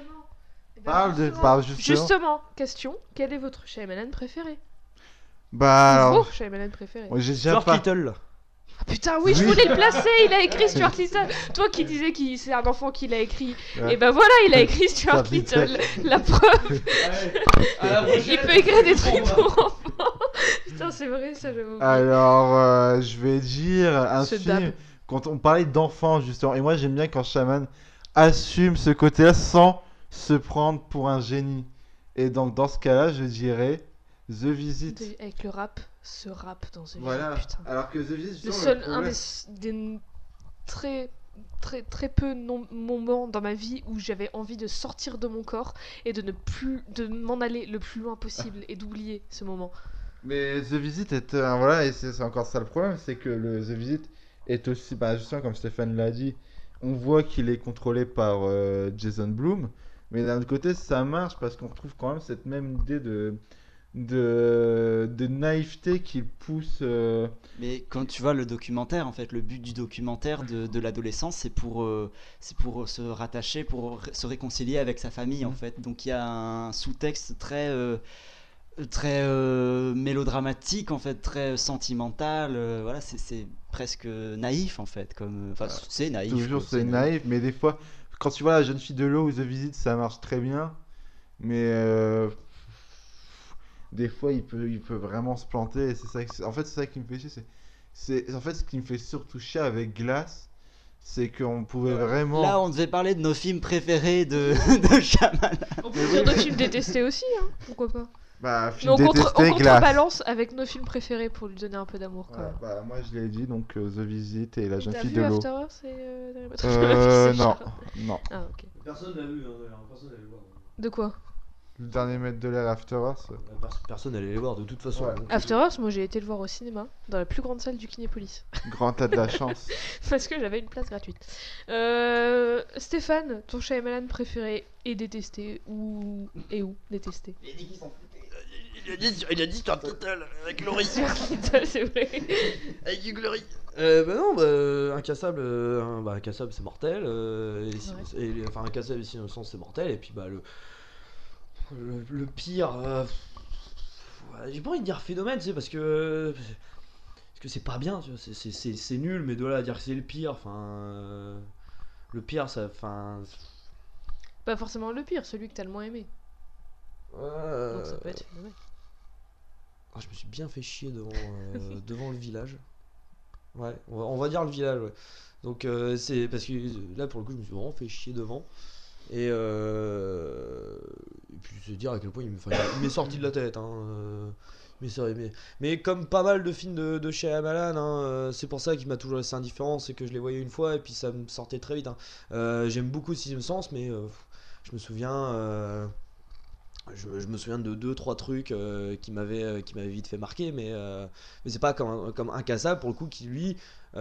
Parle justement. Justement, question, quel est votre Shyamalan préféré? Bah alors. Vos Shyamalan préféré? Moi, j'ai déjà Stuart pas. Little. Ah putain, oui, je Oui. voulais le placer, il a écrit Stuart Little. Toi qui disais que c'est un enfant qui l'a écrit. Ouais. Et ben voilà, il a écrit Stuart Stuart Little. Little. La preuve, il peut écrire des trucs pour enfants. Putain, c'est vrai, ça j'avoue. Alors, je vais dire un Ce film. dab. Quand on parlait d'enfants, justement. Et moi, j'aime bien quand Shyamalan assume ce côté-là sans se prendre pour un génie. Et donc, dans ce cas-là, je dirais The Visit. Avec le rap, ce rap dans ce Voilà. putain. Alors que The Visit, Le justement, seul, le un problème- des très peu moments dans ma vie où j'avais envie de sortir de mon corps et de m'en aller le plus loin possible et d'oublier ce moment. Mais The Visit est voilà, et c'est encore ça le problème, c'est que le The Visit est aussi, bah, justement comme Stéphane l'a dit, on voit qu'il est contrôlé par Jason Blum, mais d'un autre côté ça marche parce qu'on retrouve quand même cette même idée de naïveté qu'il pousse. Mais quand tu vois le documentaire, en fait, le but du documentaire de l'adolescence, c'est pour se rattacher, pour se réconcilier avec sa famille, en fait. Donc il y a un sous-texte très mélodramatique, en fait, très sentimental. Voilà, c'est presque naïf, en fait, comme. Enfin, c'est naïf. Toujours quoi, c'est naïf, mais des fois, quand tu vois La Jeune Fille de l'eau ou The Visit, ça marche très bien, mais des fois il peut vraiment se planter. Et c'est ça en fait, c'est ça qui me fait chier. C'est en fait ce qui me fait surtout chier avec Glace, c'est qu'on pouvait vraiment. Là, on devait parler de nos films préférés de Shyamalan. On peut dire nos films détestés aussi, hein, pourquoi pas. Bah, Mais film on détesté, Glace. contrebalance avec nos films préférés pour lui donner un peu d'amour quand Voilà, même. bah, moi je l'ai dit, donc The Visit et La Jeune T'as Fille vu de l'eau. After Earth et Dernier Maître de l'air Non, non. Ah ok. Personne l'a vu, personne n'allait le voir. De quoi? Le dernier maître de l'air After Earth. Personne n'allait les voir de toute façon. Ouais. donc, After Earth, moi j'ai été le voir au cinéma, dans la plus grande salle du Kinépolis. Grand tas de la chance. Parce que j'avais une place gratuite. Stéphane, ton Shyamalan préféré et détesté ou détesté? Il a dit sur Title avec Laurie. C'est vrai. Avec du Glory. Incassable, Incassable c'est mortel. Enfin, Incassable ici, innocent c'est mortel. Et puis, le pire. J'ai pas envie de dire phénomène, tu sais, parce que c'est pas bien, tu vois. C'est nul, mais de là à dire que c'est le pire, enfin. Le pire, ça. Enfin. Pas forcément le pire, celui que t'as le moins aimé. Donc ça peut être phénomène. Je me suis bien fait chier devant le village. Ouais, on va dire le village, ouais. Donc c'est parce que là pour le coup je me suis vraiment fait chier devant. Et puis c'est dire à quel point il m'est sorti de la tête. Mais comme pas mal de films de Shyamalan, c'est pour ça qu'il m'a toujours laissé indifférent, c'est que je les voyais une fois et puis ça me sortait très vite. J'aime beaucoup Sixième Sens, mais je me souviens... Je me souviens de 2-3 trucs qui m'avaient vite fait marquer, mais c'est pas comme Incassable pour le coup qui lui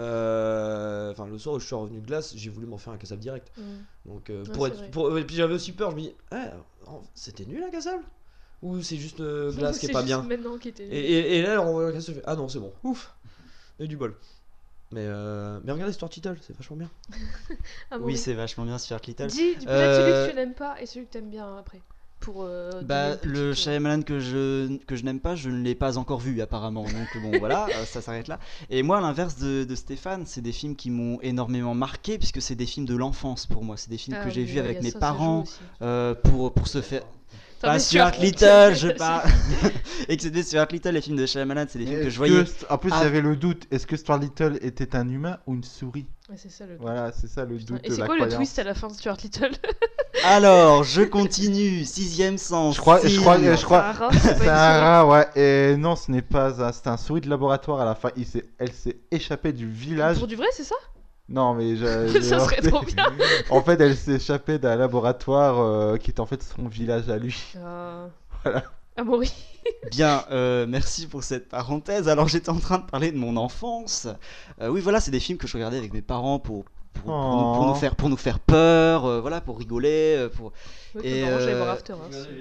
le soir où je suis revenu de glace j'ai voulu m'en faire Incassable direct. Donc et puis j'avais aussi peur, je me dis c'était nul Incassable ou c'est juste glace qui est pas bien et là on voit Incassable, je fais, ah non c'est bon, ouf, il y a du bol. Mais regardez Stuart Little, c'est vachement bien. Oui, c'est vachement bien Stuart Little. Dis peut-être celui que tu n'aimes pas et celui que tu aimes bien après. Pour le Shyamalan que je n'aime pas, je ne l'ai pas encore vu apparemment, donc bon voilà, ça s'arrête là. Et moi à l'inverse de Stéphane, c'est des films qui m'ont énormément marqué puisque c'est des films de l'enfance pour moi, c'est des films que j'ai vus avec mes parents pour se faire... Pas Stuart Little, je parle. Et que c'était Stuart Little, les films de Shyamalan, c'est des films que je voyais. En plus, j'avais le doute, est-ce que Stuart Little était un humain ou une souris? Ouais, c'est ça le doute. Voilà, c'est ça le doute. Et c'est quoi le twist à la fin de Stuart Little? Alors, je continue. Sixième Sens. Je crois. C'est un rat, ouais. Et non, ce n'est pas. C'est un souris de laboratoire à la fin. Elle s'est échappée du village. Pour du vrai, c'est ça? Non, mais ça serait trop bien. En fait, elle s'est échappée d'un laboratoire qui était en fait son village à lui. Voilà. Amaury. Bien, merci pour cette parenthèse. Alors, j'étais en train de parler de mon enfance. Oui, voilà, c'est des films que je regardais avec mes parents pour nous faire peur, voilà, pour rigoler, pour. Et j'allais voir After.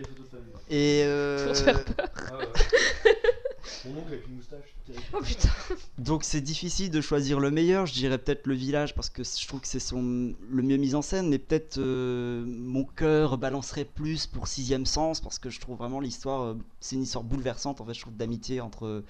Et pour te faire peur. Mon oncle avec une moustache. Oh putain. Donc c'est difficile de choisir le meilleur. Je dirais peut-être Le Village parce que je trouve que c'est le mieux mis en scène. Mais peut-être mon cœur balancerait plus pour Sixième Sens parce que je trouve vraiment l'histoire. C'est une histoire bouleversante en fait. Je trouve d'amitié entre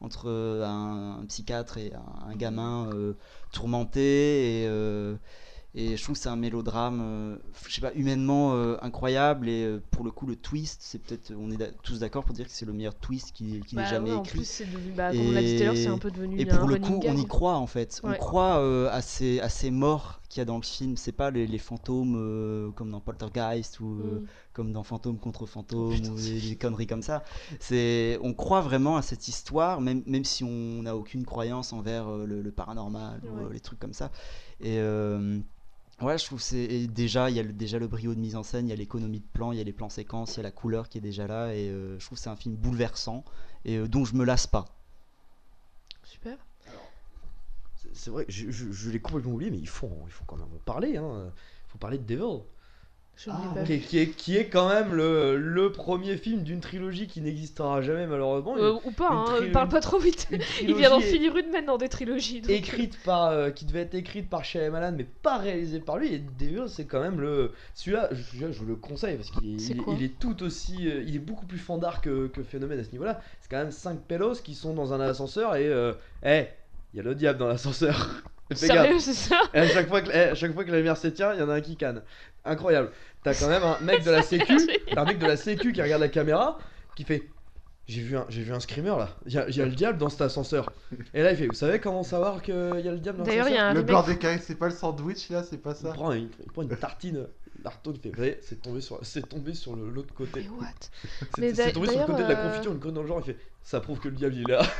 un psychiatre et un gamin tourmenté et je trouve que c'est un mélodrame, je sais pas, humainement incroyable. Et pour le coup, le twist, c'est peut-être, on est tous d'accord pour dire que c'est le meilleur twist qui ait jamais écrit. En plus, c'est devenu, comme on l'a dit tout à l'heure, c'est un peu devenu. Et pour le coup, on y croit en fait. Ouais. On croit à ces morts qu'il y a dans le film. C'est pas les fantômes comme dans Poltergeist ou comme dans Fantôme contre Fantôme ou des conneries comme ça. On croit vraiment à cette histoire, même si on n'a aucune croyance envers le paranormal ou les trucs comme ça. Et ouais, je trouve que il y a déjà le brio de mise en scène, il y a l'économie de plan, il y a les plans séquences, il y a la couleur qui est déjà là et je trouve que c'est un film bouleversant et dont je me lasse pas. Super. Alors, c'est vrai que je l'ai complètement oublié, mais il faut quand même en parler. Il faut parler de Devil. Qui est quand même le premier film d'une trilogie qui n'existera jamais malheureusement. Ou pas, parle pas trop vite. Il vient d'en finir une maintenant des trilogies. Donc... qui devait être écrite par Shyamalan mais pas réalisée par lui. Et Devil c'est quand même celui-là, je vous le conseille parce qu'il il est tout aussi, il est beaucoup plus fandard que Phénomène à ce niveau-là. C'est quand même 5 pélos qui sont dans un ascenseur et il y a le diable dans l'ascenseur. Sérieux, c'est ça? Et à chaque fois que la lumière s'éteint, il y en a un qui canne. Incroyable. T'as quand même un mec de la sécu, qui regarde la caméra, qui fait j'ai vu un screamer là. Il y a le diable dans cet ascenseur. Et là il fait vous savez comment savoir qu'il y a le diable dans D'ailleurs, l'ascenseur? Le beurre de carré, c'est pas le sandwich là, c'est pas ça. Il prend une tartine. Marteau qui fait, vous voyez, c'est tombé sur l'autre côté. Mais what? C'est tombé sur le côté de la confiture, une conne dans le genre, il fait, ça prouve que le diable il est là.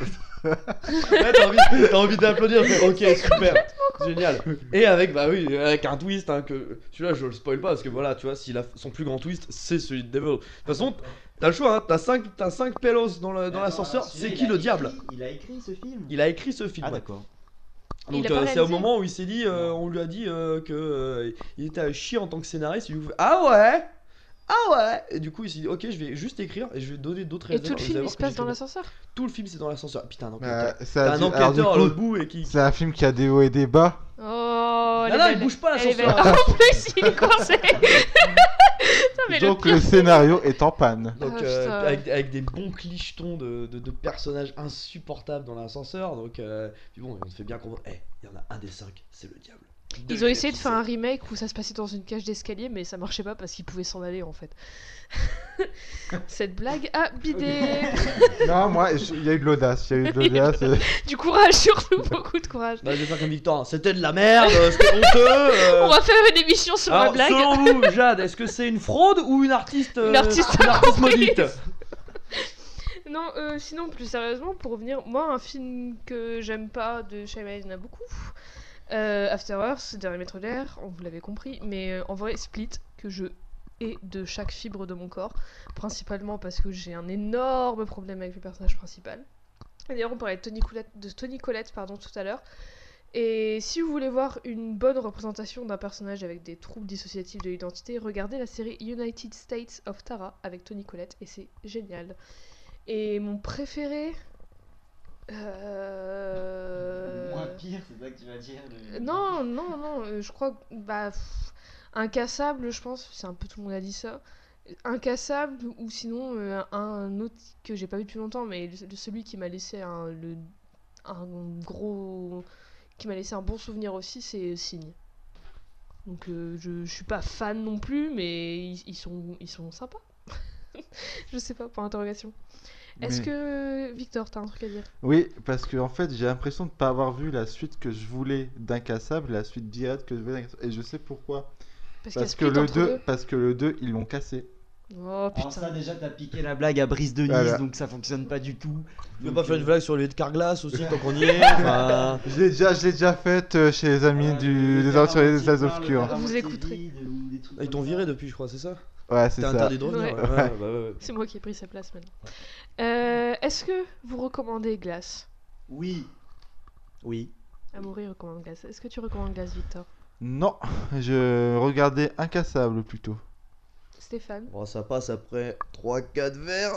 Là, t'as envie d'applaudir, ok, super, génial. Et avec un twist, que celui-là je le spoil pas parce que voilà, tu vois, son plus grand twist, c'est celui de Devil. De toute façon, t'as le choix, t'as 5 pelos dans l'ascenseur, c'est qui le diable? Il a écrit ce film. Il a écrit ce film. Ah d'accord. Donc c'est au moment où il s'est dit, on lui a dit qu'il était à chier en tant que scénariste. Il lui fait, ah ah ouais. Et du coup il s'est dit ok je vais juste écrire et je vais donner d'autres Et tout le vous allez film il voir se que passe j'écris dans bien. l'ascenseur. Tout le film c'est dans l'ascenseur. Putain un Bah, enquêteur. ça a T'as un dit- alors, du enquêteur à coup, l'autre bout et qui. c'est un film qui a des hauts et des bas. Oh, Non, non, il bouge pas elle est l'ascenseur. belle. En plus, il est coincé. Putain, mais Donc le le pire, scénario est en panne. Donc Ah, putain. avec des bons clichetons de personnages insupportables dans l'ascenseur. Donc puis bon on te fait bien comprendre. Il y en a un des 5, c'est le diable. ils ont essayé de faire un remake où ça se passait dans une cage d'escalier, mais ça marchait pas parce qu'ils pouvaient s'en aller en fait. Cette blague a bidé. Non, moi, il y a eu de l'audace. Il y a eu de l'audace. Du courage, surtout beaucoup de courage. Bah, je vais faire comme Victor. C'était de la merde, c'était honteux. On va faire une émission sur la Alors, blague. selon vous, Jade, est-ce que c'est une fraude ou une artiste Une artiste maudite? Non, sinon plus sérieusement, pour revenir, moi un film que j'aime pas de Shyamalan, il y en a beaucoup. After Earth, Dernier maître de l'air, on vous l'avez compris, mais en vrai Split, que je hais de chaque fibre de mon corps, principalement parce que j'ai un énorme problème avec le personnage principal. Et d'ailleurs on parlait de Toni Collette tout à l'heure. Et si vous voulez voir une bonne représentation d'un personnage avec des troubles dissociatifs de l'identité, regardez la série United States of Tara avec Toni Collette, et c'est génial. Et mon préféré... Moins pire, c'est ça que tu vas dire Non, je crois que... Incassable, je pense, c'est un peu tout le monde a dit ça. Incassable, ou sinon un autre que j'ai pas vu depuis longtemps, mais celui qui m'a laissé qui m'a laissé un bon souvenir aussi, c'est Signe. Donc je suis pas fan non plus, mais ils sont sympas. Je sais pas, pour interrogation. Est-ce que Victor, t'as un truc à dire? Oui, parce que en fait, j'ai l'impression de pas avoir vu la suite que je voulais d'Incassable, la suite directe que je voulais d'Incassable. Et je sais pourquoi. Parce que le 2, ils l'ont cassé. Oh putain. Alors ça déjà t'as piqué la blague à Brise de Nice, Voilà. donc ça fonctionne pas du tout. Tu veux pas faire une blague sur les de Carglass aussi tant qu'on y est enfin... Je l'ai déjà faite chez les amis des aventuriers des salles obscures. Vous écouterez. Ils t'ont viré depuis je crois, c'est ça? Ouais, c'est T'es ça. interdit de revenir. Ouais. Ouais. C'est moi qui ai pris sa place maintenant. Est-ce que vous recommandez Glace? Oui. Amaury recommande Glace. Est-ce que tu recommandes Glace, Victor? Non, je regardais Incassable plutôt. Stéphane? Bon, ça passe après 3-4 verres.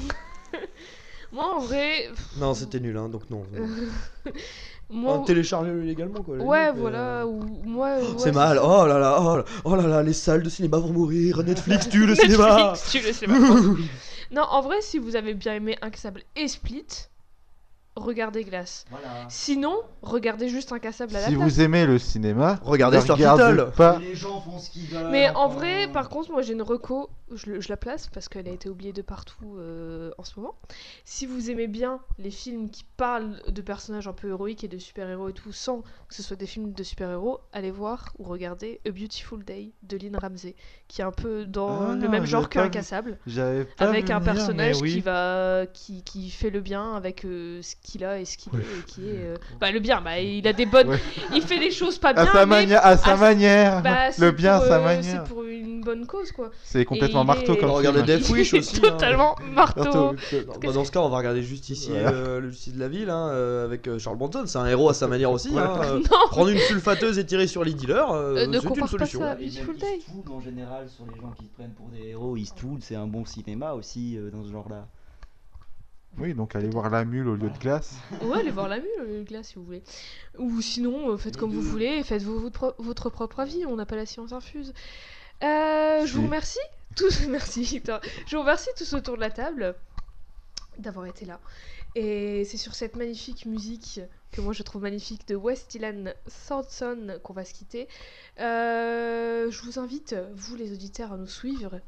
Moi en vrai... Non, c'était nul, hein, donc non. Moi... Téléchargez-le légalement quoi. Ouais, voilà. Ou moi. C'est mal. Oh là là, les salles de cinéma vont mourir. Netflix tue le cinéma. Netflix tue le cinéma. Non, en vrai, si vous avez bien aimé Incassable et Split, regardez Glace. Voilà. Sinon, regardez juste Incassable à la Si place. vous aimez le cinéma, Regardez ne regardez Starfield. pas. Les gens font ce qu'ils veulent. Mais en enfin, vrai, par contre, moi j'ai une reco, je la place parce qu'elle a été oubliée de partout en ce moment. Si vous aimez bien les films qui parlent de personnages un peu héroïques et de super-héros et tout, sans que ce soit des films de super-héros, allez voir ou regardez A Beautiful Day de Lynn Ramsey, qui est un peu dans Ah, le même genre j'avais pas vu. qu'Incassable, J'avais pas avec vu un venir, personnage mais oui. qui fait le bien avec ce qu'il a et ce qu'il est, et qui est le bien. Il a des bonnes, Ouais. il fait des choses pas bien, À sa mais manière, bah, c'est le bien pour, à sa c'est manière. pour une bonne cause quoi. C'est complètement il marteau est- comme Regardez film. Death Wish aussi. hein. Totalement marteau. Marteau. Dans ce cas, on va regarder juste ici Voilà. le Justice de la ville avec Charles Bronson. C'est un héros à sa manière aussi. Voilà. hein, Non, prendre une sulfateuse et tirer sur les dealers, ne c'est une compare pas solution. ça. Et Beautiful même Day. Eastwood en général sur les gens qui se prennent pour des héros, Eastwood c'est un bon cinéma aussi dans ce genre-là. Oui, donc allez voir La Mule au lieu de Glace. Ouais, allez voir la mule, Glace, si vous voulez. Ou sinon, faites comme vous voulez, et faites votre propre avis. On n'a pas la science infuse. Je Si. vous remercie tous. Merci Victor. Je vous remercie tous autour de la table d'avoir été là. Et c'est sur cette magnifique musique que moi je trouve magnifique de West Dylan Thornton qu'on va se quitter. Je vous invite, vous les auditeurs, à nous suivre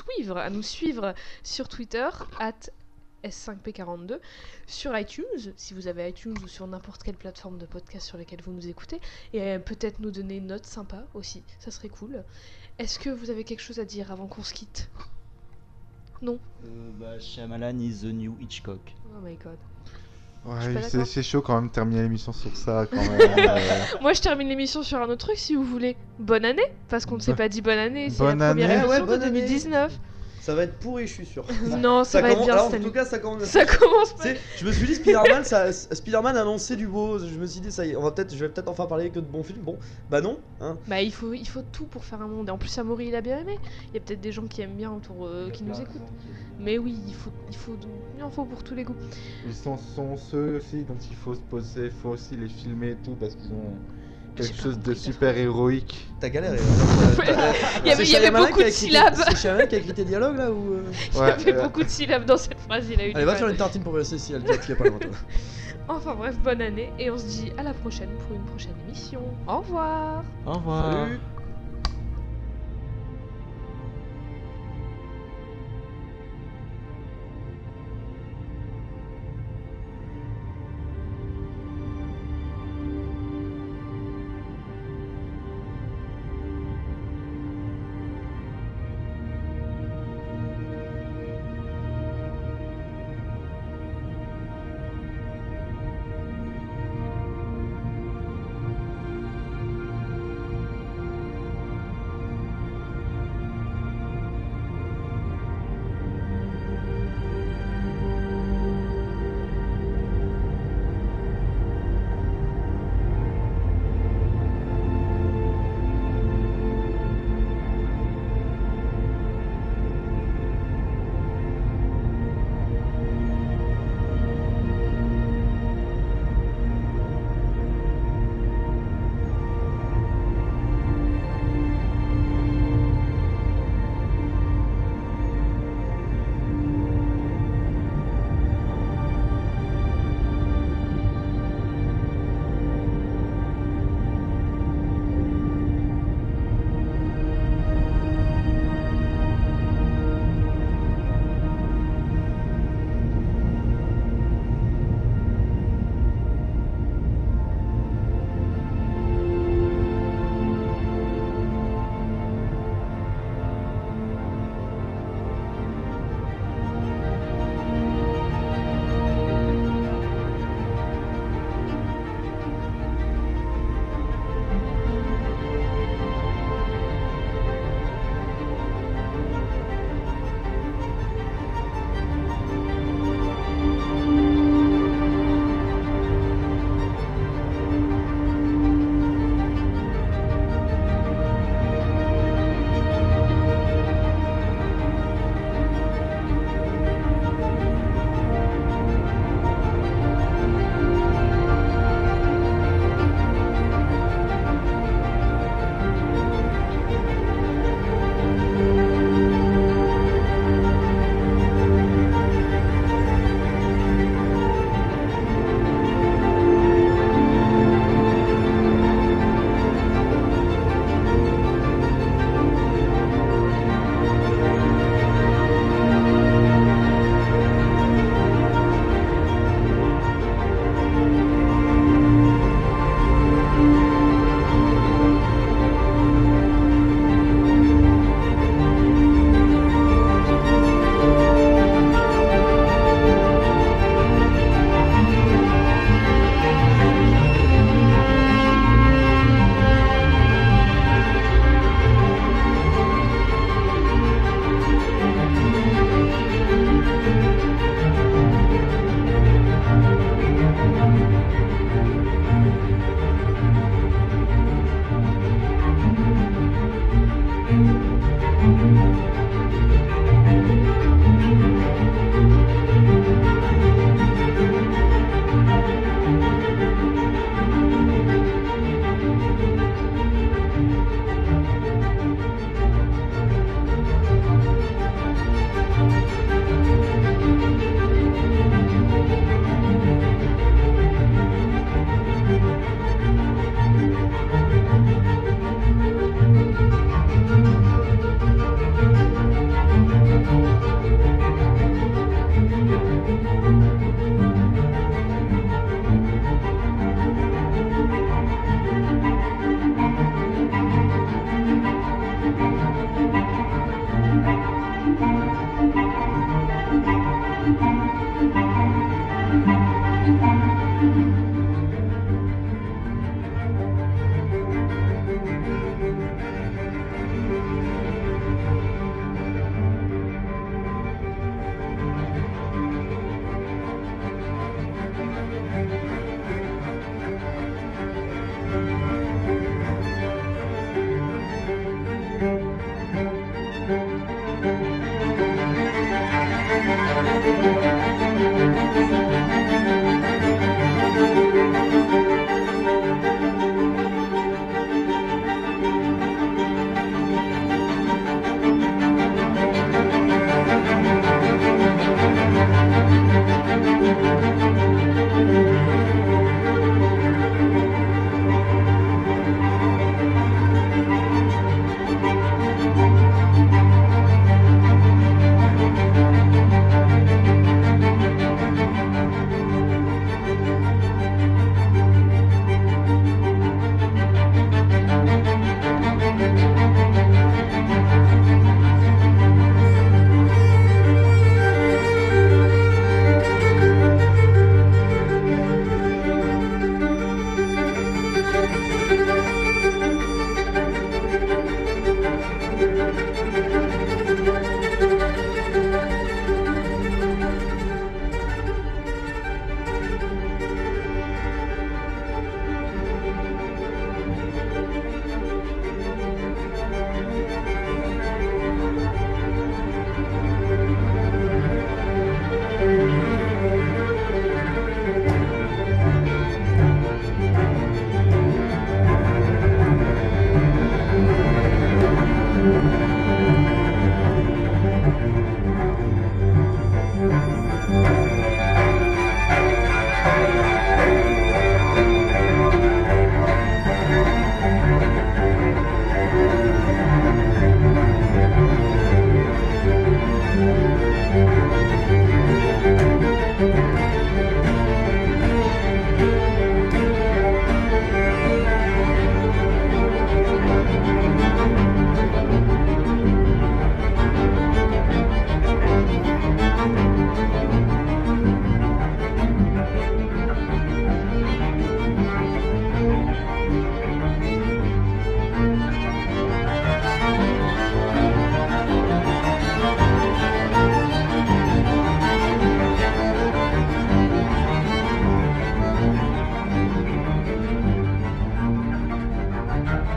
sur Twitter @S5P42, sur iTunes, si vous avez iTunes ou sur n'importe quelle plateforme de podcast sur laquelle vous nous écoutez, et peut-être nous donner une note sympa aussi, ça serait cool. Est-ce que vous avez quelque chose à dire avant qu'on se quitte? Non? Shyamalan is the new Hitchcock. Oh my god. Je suis Ouais, pas d'accord. c'est chaud quand même de terminer l'émission sur ça quand même. Moi je termine l'émission sur un autre truc si vous voulez. Bonne année, parce qu'on ne s'est pas dit bonne année, c'est Bonne la première année. émission Ouais, de bonne année. 2019. Ça va être pourri, je suis sûr. Non, ça va être bien alors, cette en tout année. cas, ça commence. Ça commence Tu pas. sais, je me suis dit Spider-Man a annoncé du beau. Je me suis dit ça y est, je vais peut-être enfin parler que de bons films. Bon, bah non, hein. Bah il faut tout pour faire un monde. Et en plus Amaury il a bien aimé. Il y a peut-être des gens qui aiment bien autour, qui nous écoutent. Mais oui, il en faut pour tous les goûts. Ils sont ceux aussi dont il faut se poser, il faut aussi les filmer et tout parce qu'ils ont quelque J'ai pas chose de compris, super héroïque. T'as galéré. Il y avait beaucoup de syllabes. C'est Shyamalan qui a écrit tes dialogues là ou Il y avait beaucoup de syllabes dans cette phrase, il a eu du Allez, va mal. faire une tartine pour Cécile, elle dit qu'il y a pas longtemps. Enfin bref, bonne année et on se dit à la prochaine pour une prochaine émission. Au revoir. Au revoir. Salut.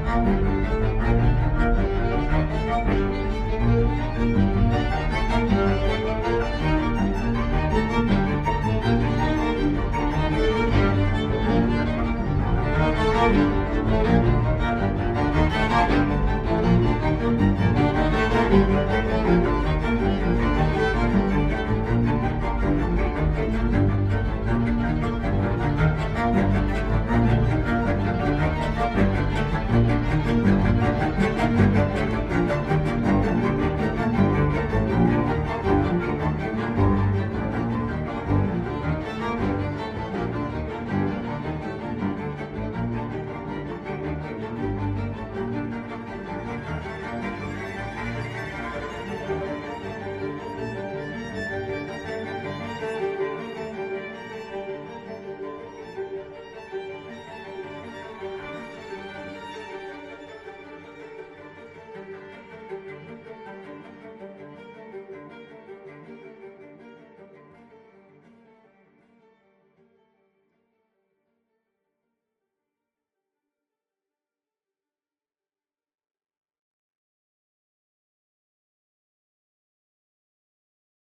Ciao.